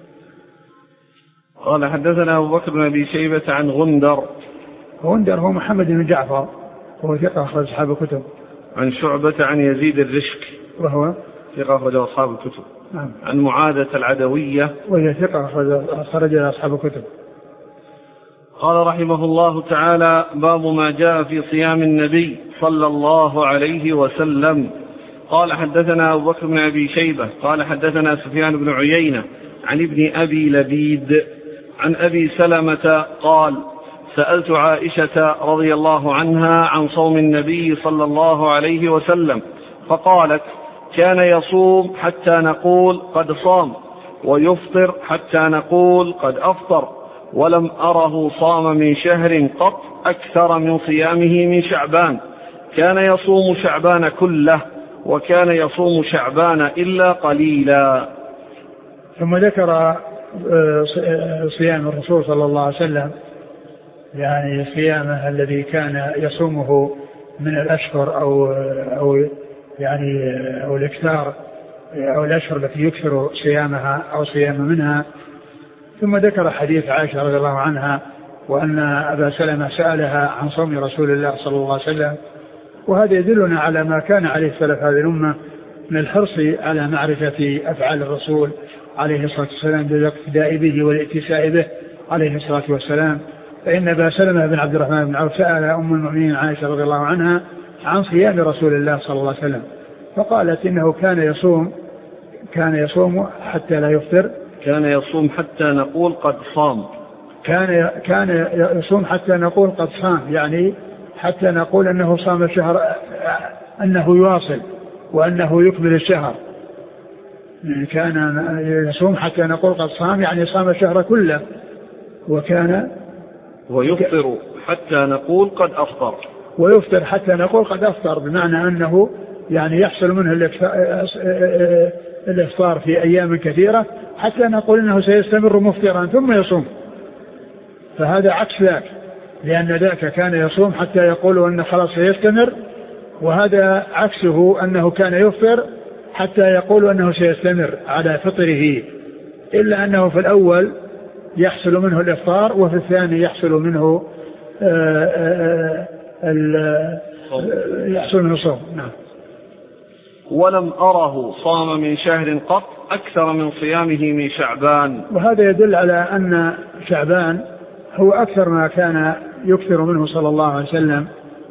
قال حدثنا أبو بكر بن أبي شيبة عن غندر. غندر هو محمد بن جعفر وهو ثقة أخرج أصحاب الكتب. عن شعبة عن يزيد الرشك وهو ثقة أخرج أصحاب الكتب. نعم. عن معاذة العدوية وهي ثقة أخرج أصحاب الكتب. قال رحمه الله تعالى: باب ما جاء في صيام النبي صلى الله عليه وسلم. قال حدثنا أبو بكر بن أبي شيبة قال حدثنا سفيان بن عيينة عن ابن أبي لبيد عن أبي سلمة قال: سألت عائشة رضي الله عنها عن صوم النبي صلى الله عليه وسلم فقالت: كان يصوم حتى نقول قد صام، ويفطر حتى نقول قد أفطر، ولم أره صام من شهر قط أكثر من صيامه من شعبان، كان يصوم شعبان كله، وكان يصوم شعبان إلا قليلا. ثم ذكر صيام الرسول صلى الله عليه وسلم، يعني صيامه الذي كان يصومه من الأشهر أو أو يعني أو الإكثار أو الأشهر التي يكثر صيامها أو صيام منها. ثم ذكر حديث عائشة رضي الله عنها وأن أبا سلمة سألها عن صوم رسول الله صلى الله عليه وسلم، وهذا يدلنا على ما كان عليه سلف هذه الأمة من الحرص على معرفة أفعال الرسول عليه الصلاة والسلام بالاقتداء به والاتساء به عليه الصلاة والسلام. فإن أبا سلمة بن عبد الرحمن بن عوف سأل أم المؤمنين عائشة رضي الله عنها عن صيام رسول الله صلى الله عليه وسلم، فقالت إنه كان يصوم كان يصوم حتى لا يفطر، كان يصوم حتى نقول قد صام، كان كان يصوم حتى نقول قد صام، يعني حتى نقول أنه صام الشهر، أنه يواصل وأنه يكمل الشهر. كان يصوم حتى نقول قد صام يعني صام الشهر كله، وكان ويفطر حتى نقول قد أفطر، ويفطر حتى نقول قد أفطر، بمعنى أنه يعني يحصل منه الإفطار في أيام كثيرة حتى نقول أنه سيستمر مفطرا ثم يصوم. فهذا عكس ذاك، لأن ذاك كان يصوم حتى يقول أنه خلاص سيستمر، وهذا عكسه أنه كان يفطر حتى يقول أنه سيستمر على فطره، إلا أنه في الأول يحصل منه الإفطار وفي الثاني يحصل منه آآ آآ يحصل منه صوم. نعم. ولم أره صام من شهر قط أكثر من صيامه من شعبان. وهذا يدل على أن شعبان هو أكثر ما كان يكثر منه صلى الله عليه وسلم،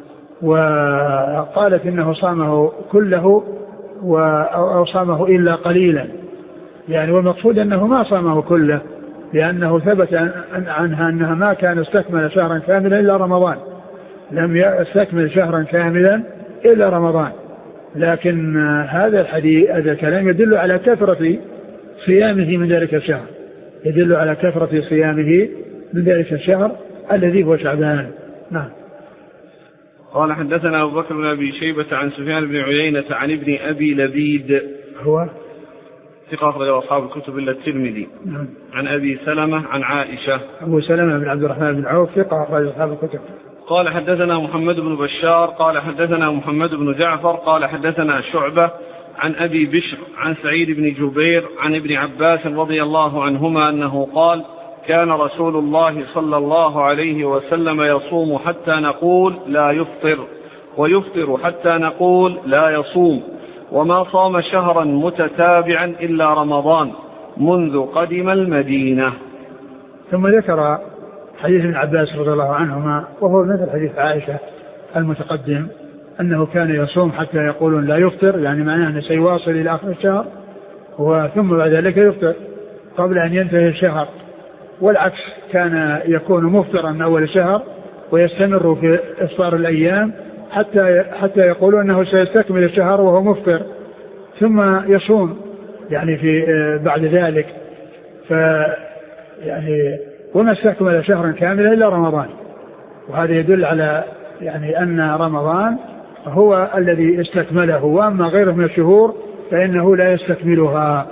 وقالت إنه صامه كله أو صامه إلا قليلا، يعني والمقصود أنه ما صامه كله، لأنه ثبت عنها أنها ما كان استكمل شهرا كاملا إلا رمضان، لم يستكمل شهرا كاملا إلا رمضان. لكن هذا الحديث هذا الكلام يدل على كثرة صيامه من ذلك الشهر، يدل على كثرة صيامه من ذلك الشهر الذي هو شعبان. نعم. قال حدثنا أبو بكر بن أبي شيبة عن سفيان بن عيينة عن ابن أبي لبيد هو ثقة أخرج أصحاب الكتب إلا الترمذي. نعم. عن أبي سلمة عن عائشة. أبو سلمة بن عبد الرحمن بن عوف ثقة أخرج أصحاب الكتب. قال حدثنا محمد بن بشار قال حدثنا محمد بن جعفر قال حدثنا شعبة عن أبي بشر عن سعيد بن جبير عن ابن عباس رضي الله عنهما أنه قال: كان رسول الله صلى الله عليه وسلم يصوم حتى نقول لا يفطر، ويفطر حتى نقول لا يصوم، وما صام شهرا متتابعا إلا رمضان منذ قدم المدينة. ثم ذكر حديث ابن عباس رضي الله عنهما وهو مثل حديث عائشة المتقدم، أنه كان يصوم حتى يقولون لا يفطر، يعني معناه أنه سيواصل إلى آخر الشهر وثم بعد ذلك يفطر قبل أن ينتهي الشهر، والعكس كان يكون مفطرا من أول الشهر ويستمر في إفطار الأيام حتى حتى يقول أنه سيستكمل الشهر وهو مفطر، ثم يصوم يعني في بعد ذلك. ف يعني وما استكمل شهرا كاملا إلا رمضان، وهذا يدل على يعني أن رمضان هو الذي استكمله، وأما غيره من الشهور فإنه لا يستكملها.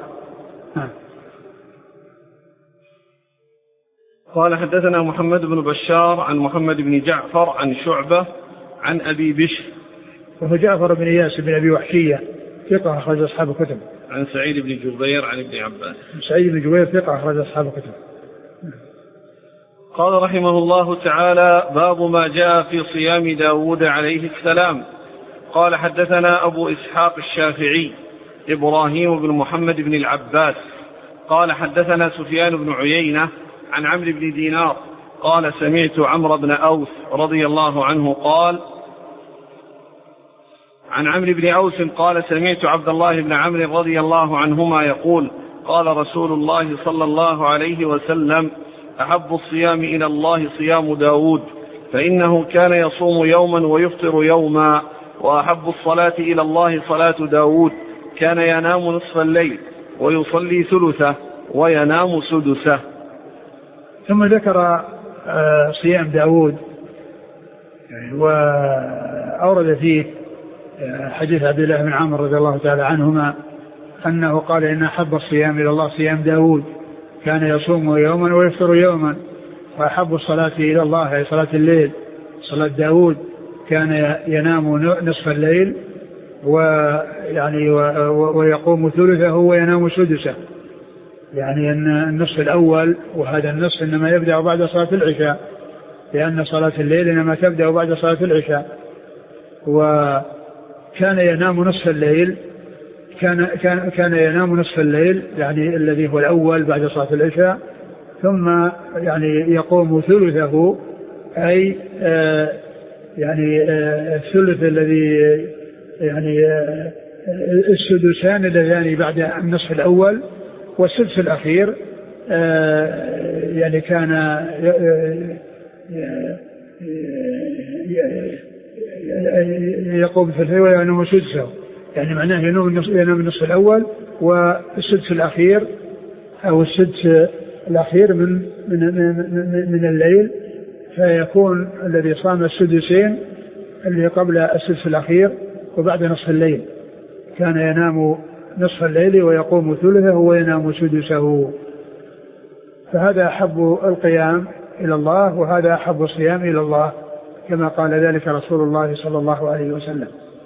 قال حدثنا محمد بن بشار عن محمد بن جعفر عن شعبة عن أبي بشر وهو جعفر بن إياس بن أبي وحشية ثقة أخرج أصحاب الكتب. عن سعيد بن جبير عن ابن عباس. سعيد بن جبير ثقة أخرج أصحاب الكتب. قال رحمه الله تعالى: باب ما جاء في صيام داود عليه السلام. قال حدثنا أبو إسحاق الشافعي إبراهيم بن محمد بن العباس قال حدثنا سفيان بن عيينة عن عمرو بن دينار قال سمعت عمرو بن أوس رضي الله عنه قال عن عمرو بن أوس قال سمعت عبد الله بن عمرو رضي الله عنهما يقول: قال رسول الله صلى الله عليه وسلم: أحب الصيام إلى الله صيام داود، فإنه كان يصوم يوما ويفطر يوما، وأحب الصلاة إلى الله صلاة داود، كان ينام نصف الليل ويصلي ثلثه وينام سدسه. ثم ذكر صيام داود وأورد فيه حديث عبد الله بن عمرو رضي الله تعالى عنهما أنه قال: إن أحب الصيام إلى الله صيام داود، كان يصوم يوما ويفطر يوما، وأحب الصلاة إلى الله أي صلاة الليل صلاة داود، كان ينام نصف الليل ويعني ويقوم ثلثه وينام سدسه، يعني أن النصف الأول وهذا النصف إنما يبدأ بعد صلاة العشاء، لأن صلاة الليل إنما تبدأ بعد صلاة العشاء. وكان ينام نصف الليل كان كان كان ينام نصف الليل يعني الذي هو الأول بعد صلاة العشاء، ثم يعني يقوم ثلثه أي آه يعني آه الثلث الذي يعني آه السدسان اللذان بعد النصف الأول، والسدس الأخير آه يعني كان يقوم في الثلث وينام سدسه، يعني معناه ينام النصف الأول والسدس الأخير أو السدس الأخير من من من, من الليل، فيكون الذي صام السدسين اللي قبل السدس الأخير وبعد نصف الليل، كان ينام نصف الليل ويقوم ثلثه وينام سدسه. فهذا أحب القيام إلى الله، وهذا أحب الصيام إلى الله، كما قال ذلك رسول الله صلى الله عليه وسلم.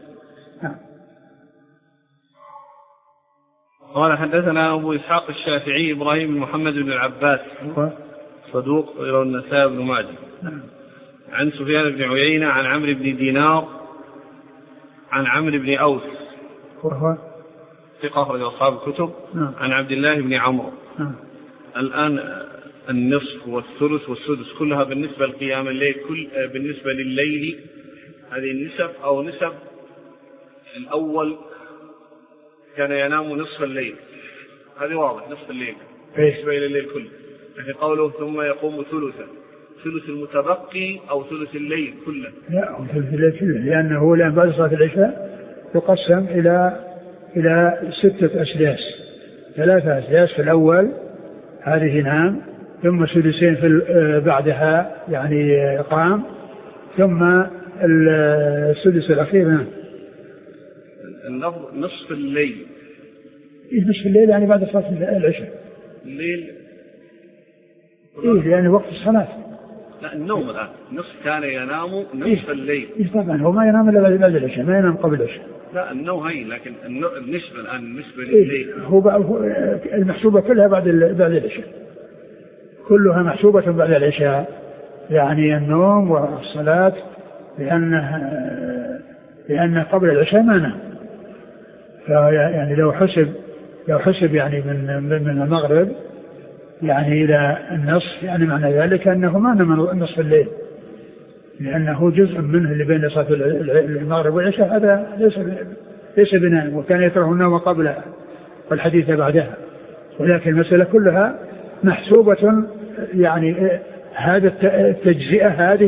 قال حدثنا أبو إسحاق الشافعي إبراهيم بن محمد بن العباس صدوق غير النسائي بن ماجه عن سفيان بن عيينة عن عمرو بن دينار عن عمرو بن أوس وهو ثقة أخرج أصحاب الكتب عن عبد الله بن عمرو. الآن النصف والثلث والسدس كلها بالنسبة لقيام الليل، كل بالنسبة لليل هذه النسب أو نسب. الأول كان ينام نصف الليل، هذه واضح نصف الليل بالنسبة إلى الليل كله، يعني قوله ثم يقوم ثلثا، ثلث المتبقي أو ثلث الليل كله؟ لا، ثلث الليل كله، لأنه لأن بعد صلاة العشاء يقسم إلى إلى ستة أسداس، ثلاثة أسداس في الأول هذه ينام، ثم سدسين في بعدها يعني قام، ثم السدس الأخير نام. اللفظ نصف الليل، نصف الليل يعني بعد صلاة العشاء. الليل إيه يعني وقت الصلاة. لا النوم الآن نصف كان ينام نصف إيه؟ الليل. إيه طبعا هو ما ينام إلا بعد العشاء، ما ينام قبل العشاء. لا النوم هي، لكن النسبة الآن بالنسبة لليل إيه؟ هو المحسوبة كلها بعد بعد العشاء، كلها محسوبة بعد العشاء، يعني النوم والصلاة، لأنه لأن قبل العشاء ما نام. يعني لو حسب لو حسب يعني من من المغرب يعني إلى النصف، يعني معنى ذلك أنه ما نام نصف الليل، لأنه جزء منه اللي بين صلاة المغرب والعشاء، هذا ليس ليس بنام، وكان يكره النوم قبلها والحديث بعدها، ولكن المسألة كلها محسوبة، يعني هذا التجزئة هذه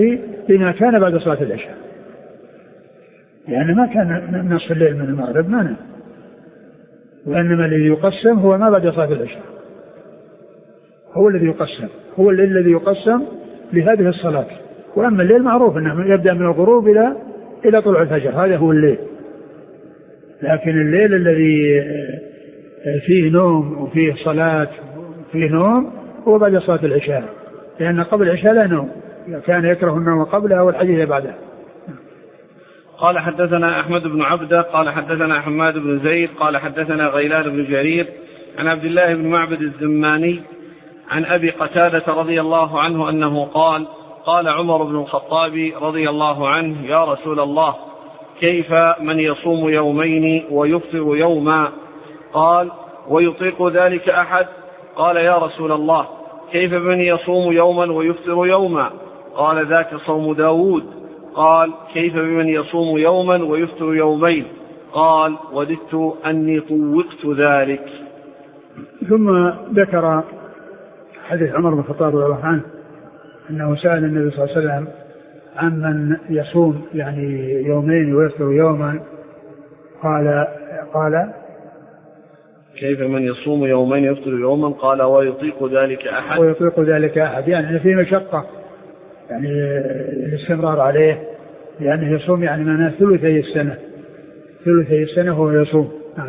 بما كان بعد صلاة العشاء، يعني ما كان نصف الليل من المغرب ما نام، وإنما الذي يقسم هو ما بعد صلاة العشاء، هو الذي يقسم، هو الذي يقسم لهذه الصلاة. وأما الليل معروف أنه يبدأ من الغروب إلى إلى طلوع الفجر، هذا هو الليل. لكن الليل الذي فيه نوم وفيه صلاة وفيه نوم هو بعد صلاة العشاء، لأن قبل العشاء لا نوم، كان يكره النوم قبلها والحديث بعدها. قال حدثنا أحمد بن عبدة قال حدثنا حماد بن زيد قال حدثنا غيلان بن جرير عن عبد الله بن معبد الزماني عن أبي قتادة رضي الله عنه أنه قال قال عمر بن الخطاب رضي الله عنه يا رسول الله كيف من يصوم يومين ويفطر يوما؟ قال ويطيق ذلك أحد؟ قال يا رسول الله كيف من يصوم يوما ويفطر يوما؟ قال ذاك صوم داود. قال كيف بمن يصوم يوما ويفطر يومين؟ قال وددت أني طوقت ذلك. ثم ذكر حديث عمر بن الخطاب رضي الله عنه أنه سأل النبي صلى الله عليه وسلم عن من يصوم يعني يومين ويفطر يوما، قال قال كيف من يصوم يومين يفطر يوما؟ قال ويطيق ذلك أحد؟ ويطيق ذلك أحد يعني في مشقة يعني الاستمرار عليه، لأنه يصوم يعني معناه ثلثي السنة، ثلثي السنة هو يصوم. نعم.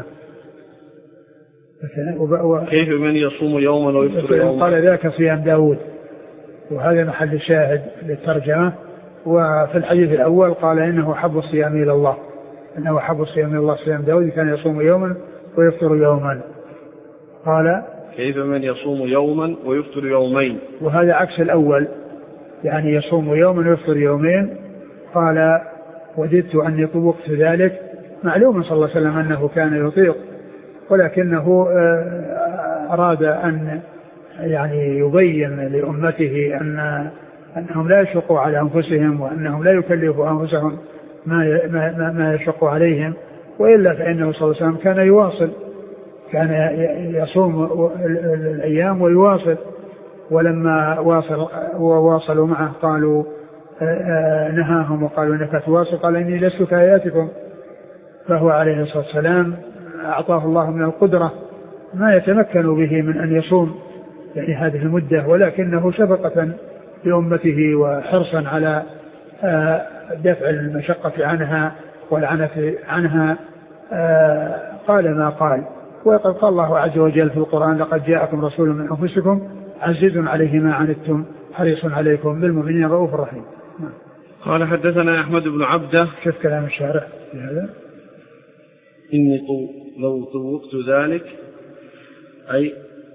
كيف من يصوم يوما ويفطر يوما؟ قال ذاك صيام داود، وهذا محل الشاهد للترجمة. وفي الحديث الأول قال إنه حب الصيام إلى الله، إنه حب الصيام إلى الله صيام داود كان يصوم يوما ويفطر يوما. قال كيف من يصوم يوما ويفطر يومين، وهذا عكس الأول يعني يصوم يوما ويفطر يومين. قال وددت أني طوقت ذلك. معلوم صلى الله عليه وسلم أنه كان يطيق، ولكنه أراد أن يعني يبين لأمته أن أنهم لا يشقوا على أنفسهم، وأنهم لا يكلفوا أنفسهم ما ما ما يشق عليهم، وإلا فإنه صلى الله عليه وسلم كان يواصل، كان يصوم الأيام ويواصل. ولما واصل وواصلوا معه قالوا نهاهم وقالوا إنك تواصل، قال إني لست كآياتكم. فهو عليه الصلاة والسلام أعطاه الله من القدرة ما يتمكن به من أن يصوم يعني هذه المدة، ولكنه شفقة لأمته وحرصا على دفع المشقة عنها والعنف عنها قال ما قال. وقد قال الله عز وجل في القرآن لقد جاءكم رسول من أنفسكم عزيز عليه ما عنتم حريص عليكم بالمؤمنين رؤوف رحيم. قال حدثنا أحمد بن عبدة. شوف كلام الشارع في هذا، إني طو لو طوقت ذلك أي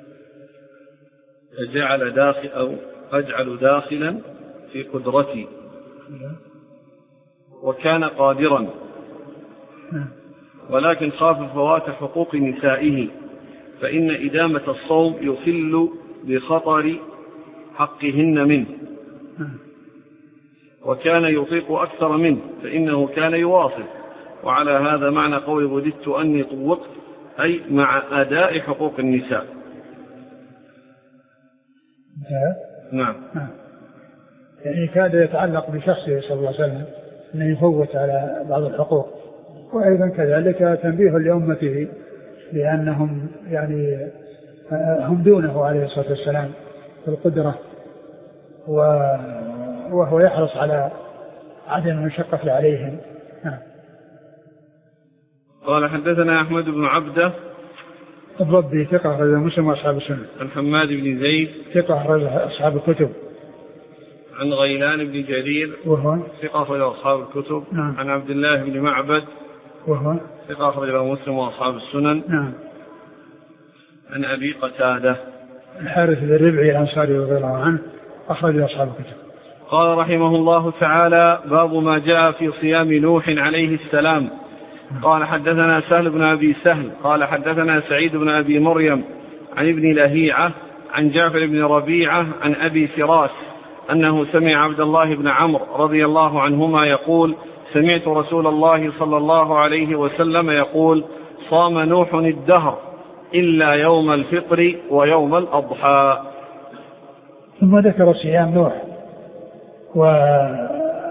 أجعل داخل أو أجعل داخلا في قدرتي، وكان قادرا ولكن خاف فوات حقوق نسائه، فإن إدامة الصوم يخل بخطر حقهن منه، وكان يطيق أكثر منه فإنه كان يواصل. وعلى هذا معنى قول وددت أني طوقت أي مع أداء حقوق النساء. نعم. يعني كاد يتعلق بشخصه صلى الله عليه وسلم أنه يفوت على بعض الحقوق، وأيضا كذلك تنبيه لأمته لأنهم يعني هم دونه عليه الصلاة والسلام في القدرة، وهو يحرص على عدم المشقة عليهم. قال حدثنا أحمد بن عبدة الضبي ثقة أخرجه مسلم وأصحاب السنة. عن حماد بن زيد ثقة أخرجه أصحاب الكتب. عن غيلان بن جرير وهو ثقة أخرجه أصحاب الكتب. نعم. عن عبد الله بن معبد وهو ثقة أخرجه مسلم وأصحاب السنن. نعم. عن أبي قتادة الحارث بن الربعي الأنصاري رضي الله عنه أخرجه أصحاب الكتب. قال رحمه الله تعالى باب ما جاء في صيام نوح عليه السلام. قال حدثنا سهل بن أبي سهل قال حدثنا سعيد بن أبي مريم عن ابن لهيعة عن جعفر بن ربيعة عن أبي فراس أنه سمع عبد الله بن عمرو رضي الله عنهما يقول سمعت رسول الله صلى الله عليه وسلم يقول صام نوح الدهر إلا يوم الفطر ويوم الأضحى. ثم ذكر صيام نوح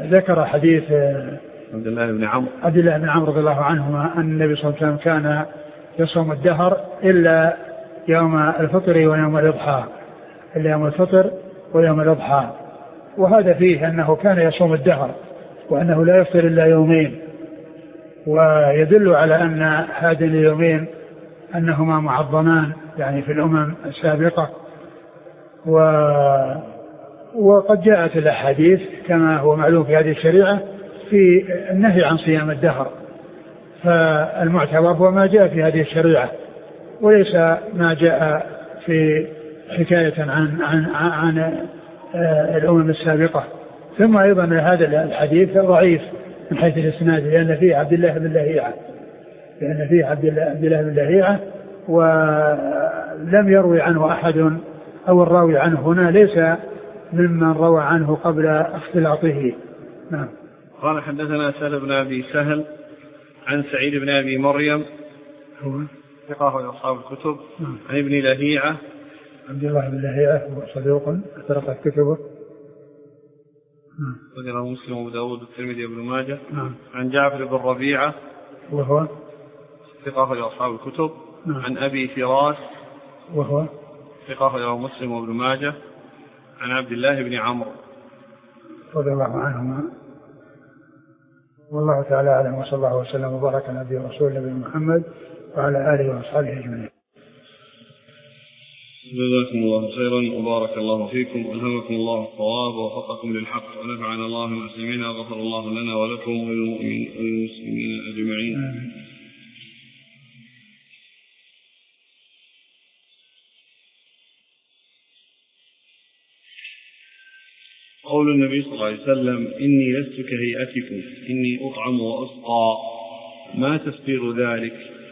ذكر حديث عبد الله بن عمرو عبد الله بن عمرو رضي الله عنهما أن النبي صلى الله عليه وسلم كان يصوم الدهر إلا يوم الفطر ويوم الإضحى إلا يوم الفطر ويوم الإضحى. وهذا فيه أنه كان يصوم الدهر وأنه لا يفطر إلا يومين، ويدل على أن هذين اليومين أنهما معظمان يعني في الأمم السابقة. و وقد جاءت الأحاديث كما هو معلوم في هذه الشريعة في النهي عن صيام الدهر، فالمعتبر هو ما جاء في هذه الشريعة وليس ما جاء في حكاية عن, عن, عن الأمم السابقة. ثم أيضا هذا الحديث ضعيف من حيث الإسناد لأن فيه عبد الله بن لهيعة لأن فيه عبد الله بن لهيعة ولم يروي عنه أحد، أو الراوي عنه هنا ليس ممن روى عنه قبل اختلاطه. نعم. قال حدثنا سهل بن أبي سهل عن سعيد بن أبي مريم هو ثقة أصحاب الكتب. نعم. عن ابن لهيعة عبد الله بن لهيعة صدوق اخترقت كتبه. وذكره مسلم وابو داود والترمذي وابن ماجه. نعم. عن جعفر بن ربيعة وهو ثقة أصحاب الكتب. نعم. عن أبي فراس وهو ثقة مسلم وابن ماجه. عن عبد الله بن عمرو رضي الله عنهما. والله تعالى أعلم، وصلى الله وسلم وبارك على نبينا ورسوله نبينا محمد وعلى آله وأصحابه أجمعين. جزاكم الله خيرا وبارك الله فيكم والهمكم الله الصواب ووفقكم للحق ونفعنا الله بالمسلمين وغفر الله لنا ولكم وللمؤمنين والمسلمين أجمعين. آمين. قول النبي صلى الله عليه وسلم إني لست كهيئتكم إني أطعم وأسقى، ما تفسير ذلك؟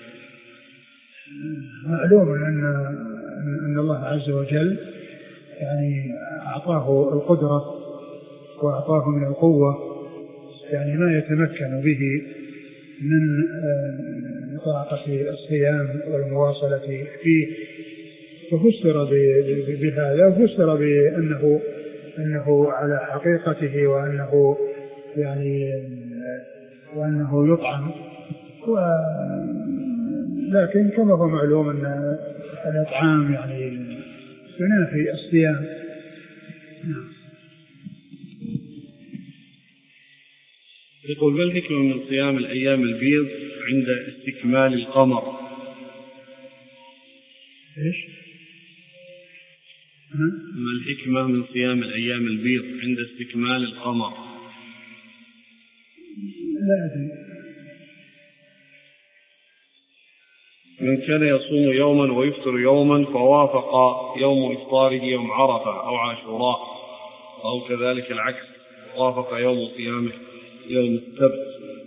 معلوم أن أن الله عز وجل يعني أعطاه القدرة وأعطاه من القوة يعني ما يتمكن به من طاقة الصيام والمواصلة فيه، ففسر بهذا وفسر بأنه أنه على حقيقته وأنه يعني وأنه يطعم، لكن كما هو معلوم أن الإطعام يعني ينافي الصيام. يقول ما الحكمة من صيام الأيام البيض عند استكمال القمر؟ إيش؟ ما الحكمة من صيام الأيام البيض عند استكمال القمر؟ لا أدري. من كان يصوم يوما ويفطر يوما فوافق يوم إفطاره يوم عرفة أو عاشوراء أو كذلك العكس وافق يوم قيامه يوم السبت.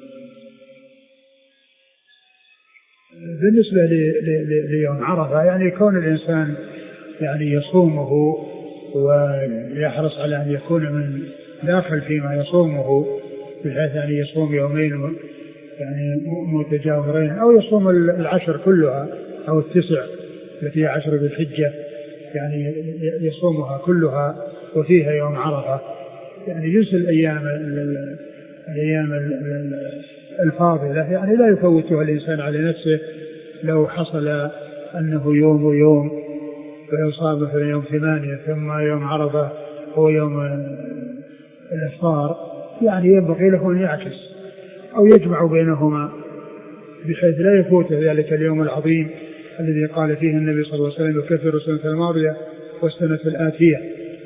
بالنسبة ليوم عرفة يعني كون الإنسان يعني يصومه ويحرص على أن يكون من داخل فيما يصومه بحيث أن يصوم يومين يعني متجاورين أو يصوم العشر كلها أو التسع التي هي عشر ذي الحجة يعني يصومها كلها وفيها يوم عرفة يعني جنس الأيام الأيام الفاضلة يعني لا يفوتها الإنسان على نفسه. لو حصل أنه يوم ويوم فلو صام في يوم ثمانية ثم يوم عرفة هو يوم الإفطار يعني ينبغي له أن يعكس أو يجمع بينهما بحيث لا يفوت ذلك اليوم العظيم الذي قال فيه النبي صلى الله عليه وسلم يكفر السنة الماضية والسنة الآتية.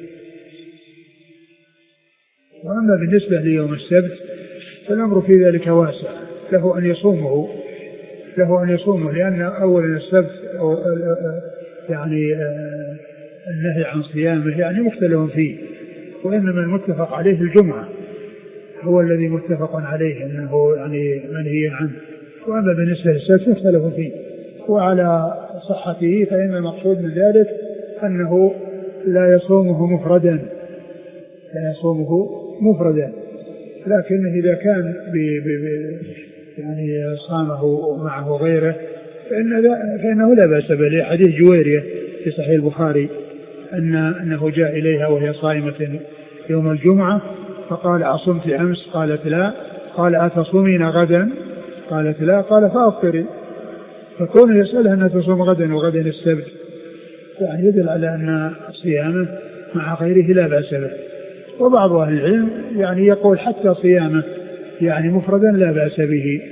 وأما بالنسبة ليوم السبت فالأمر في ذلك واسع، له أن يصومه له أن يصومه لأن أولا السبت يعني النهي عن صيامه يعني مختلف فيه، وإنما المتفق عليه الجمعة هو الذي متفق عليه أنه يعني منهي عنه، وأما بالنسبة للسبت مختلف فيه. وعلى صحته فإن المقصود من ذلك أنه لا يصومه مفردا لا يصومه مفردا لكن إذا كان بي بي يعني صامه معه غيره فإن فإنه لا بأس به. حديث جويرية في صحيح البخاري أن أنه جاء إليها وهي صائمة يوم الجمعة فقال أصمت أمس؟ قالت لا. قال أتصومين غدا؟ قالت لا. قال فأفطري. فكونه يسألها أن تصوم غدا وغدا السبت يعني يدل على أن صيامه مع غيره لا بأس به. وبعض أهل العلم يعني يقول حتى صيامه يعني مفردا لا بأس به.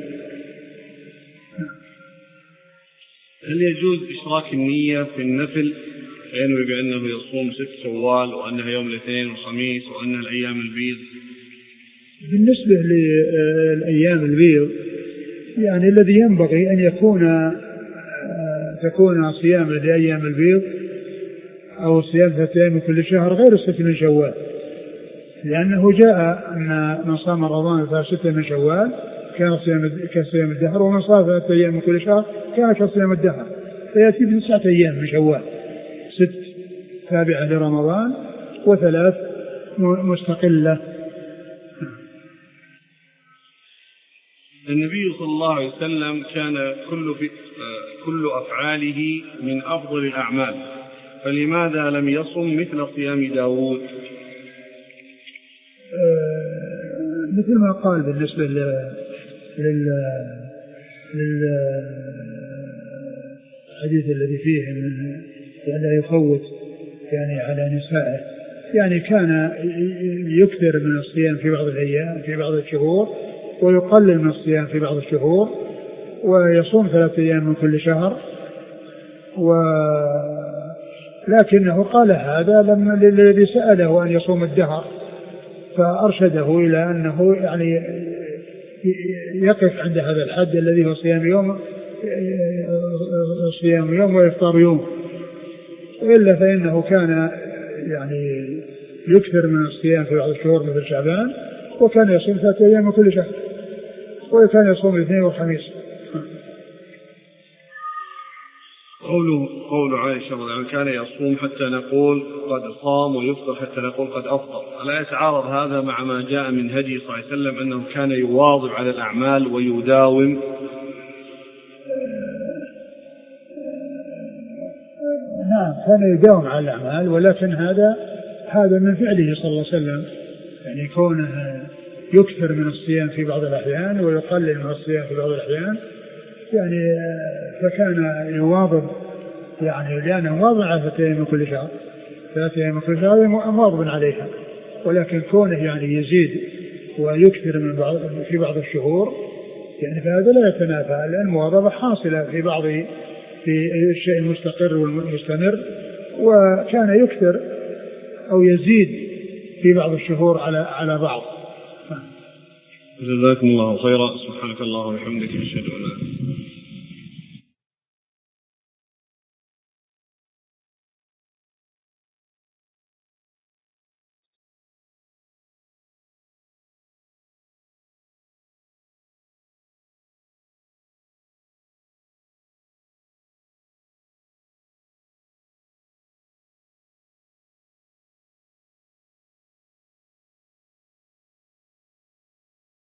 هل يجوز إشراك النية في النفل ينوي بأنه يصوم ست شوال وأنها يوم الاثنين والخميس وأنها الأيام البيض؟ بالنسبة للأيام البيض يعني الذي ينبغي أن يكون تكون صيام لأيام البيض أو صيام ثلاثة أيام من كل شهر غير الست من شوال، لأنه جاء أن من صام رمضان فستة من شوال كان صيام كصيام الدهر، ومن صام ثلاثة أيام من كل شهر كان كصيام الدهر، فيأتي بتسعة أيام من شوال، ست تابعة لرمضان وثلاث مستقلة. النبي صلى الله عليه وسلم كان كل كل أفعاله من أفضل الأعمال، فلماذا لم يصم مثل صيام داود؟ آه مثل ما قال بالنسبة لل للحديث الذي فيه من لا يفوت يعني على نسائه، يعني كان يكثر من الصيام في بعض الأيام في بعض الشهور ويقلل من الصيام في بعض الشهور، ويصوم ثلاثة أيام من كل شهر، ولكنه قال هذا لما الذي سأله أن يصوم الدهر فأرشده إلى أنه يعني يقف عند هذا الحد الذي هو صيام يوم صيام يوم وإفطار يوم، وإلا فإنه كان يعني يكثر من الصيام في بعض الشهور مثل شعبان، وكان يصوم ثلاثة أيام من كل شهر، وكان يصوم الاثنين والخميس. قوله قول عائشة رضي الله عنها كان يصوم حتى نقول قد صام ويفطر حتى نقول قد أفطر، ألا يتعارض هذا مع ما جاء من هدي صلى الله عليه وسلم أنه كان يواظب على الأعمال ويداوم؟ نعم كان يداوم على الأعمال، ولكن هذا هذا من فعله صلى الله عليه وسلم، يعني كونه يكثر من الصيام في بعض الأحيان ويقلل من الصيام في بعض الأحيان، يعني فكان يواظب يعني لأنه واظب على ثلاثة أيام من كل شهر ثلاثة أيام من كل شهر مواظب عليها، ولكن كونه يعني يزيد ويكثر من بعض في بعض الشهور يعني فهذا لا يتنافى، لأن المواظبة حاصلة في بعض في الشيء المستقر والمستمر، وكان يكثر أو يزيد في بعض الشهور على على بعض. جزاكم الله خيرا. سبحانك اللهم وبحمدك أشهد أن لا إله إلا أنت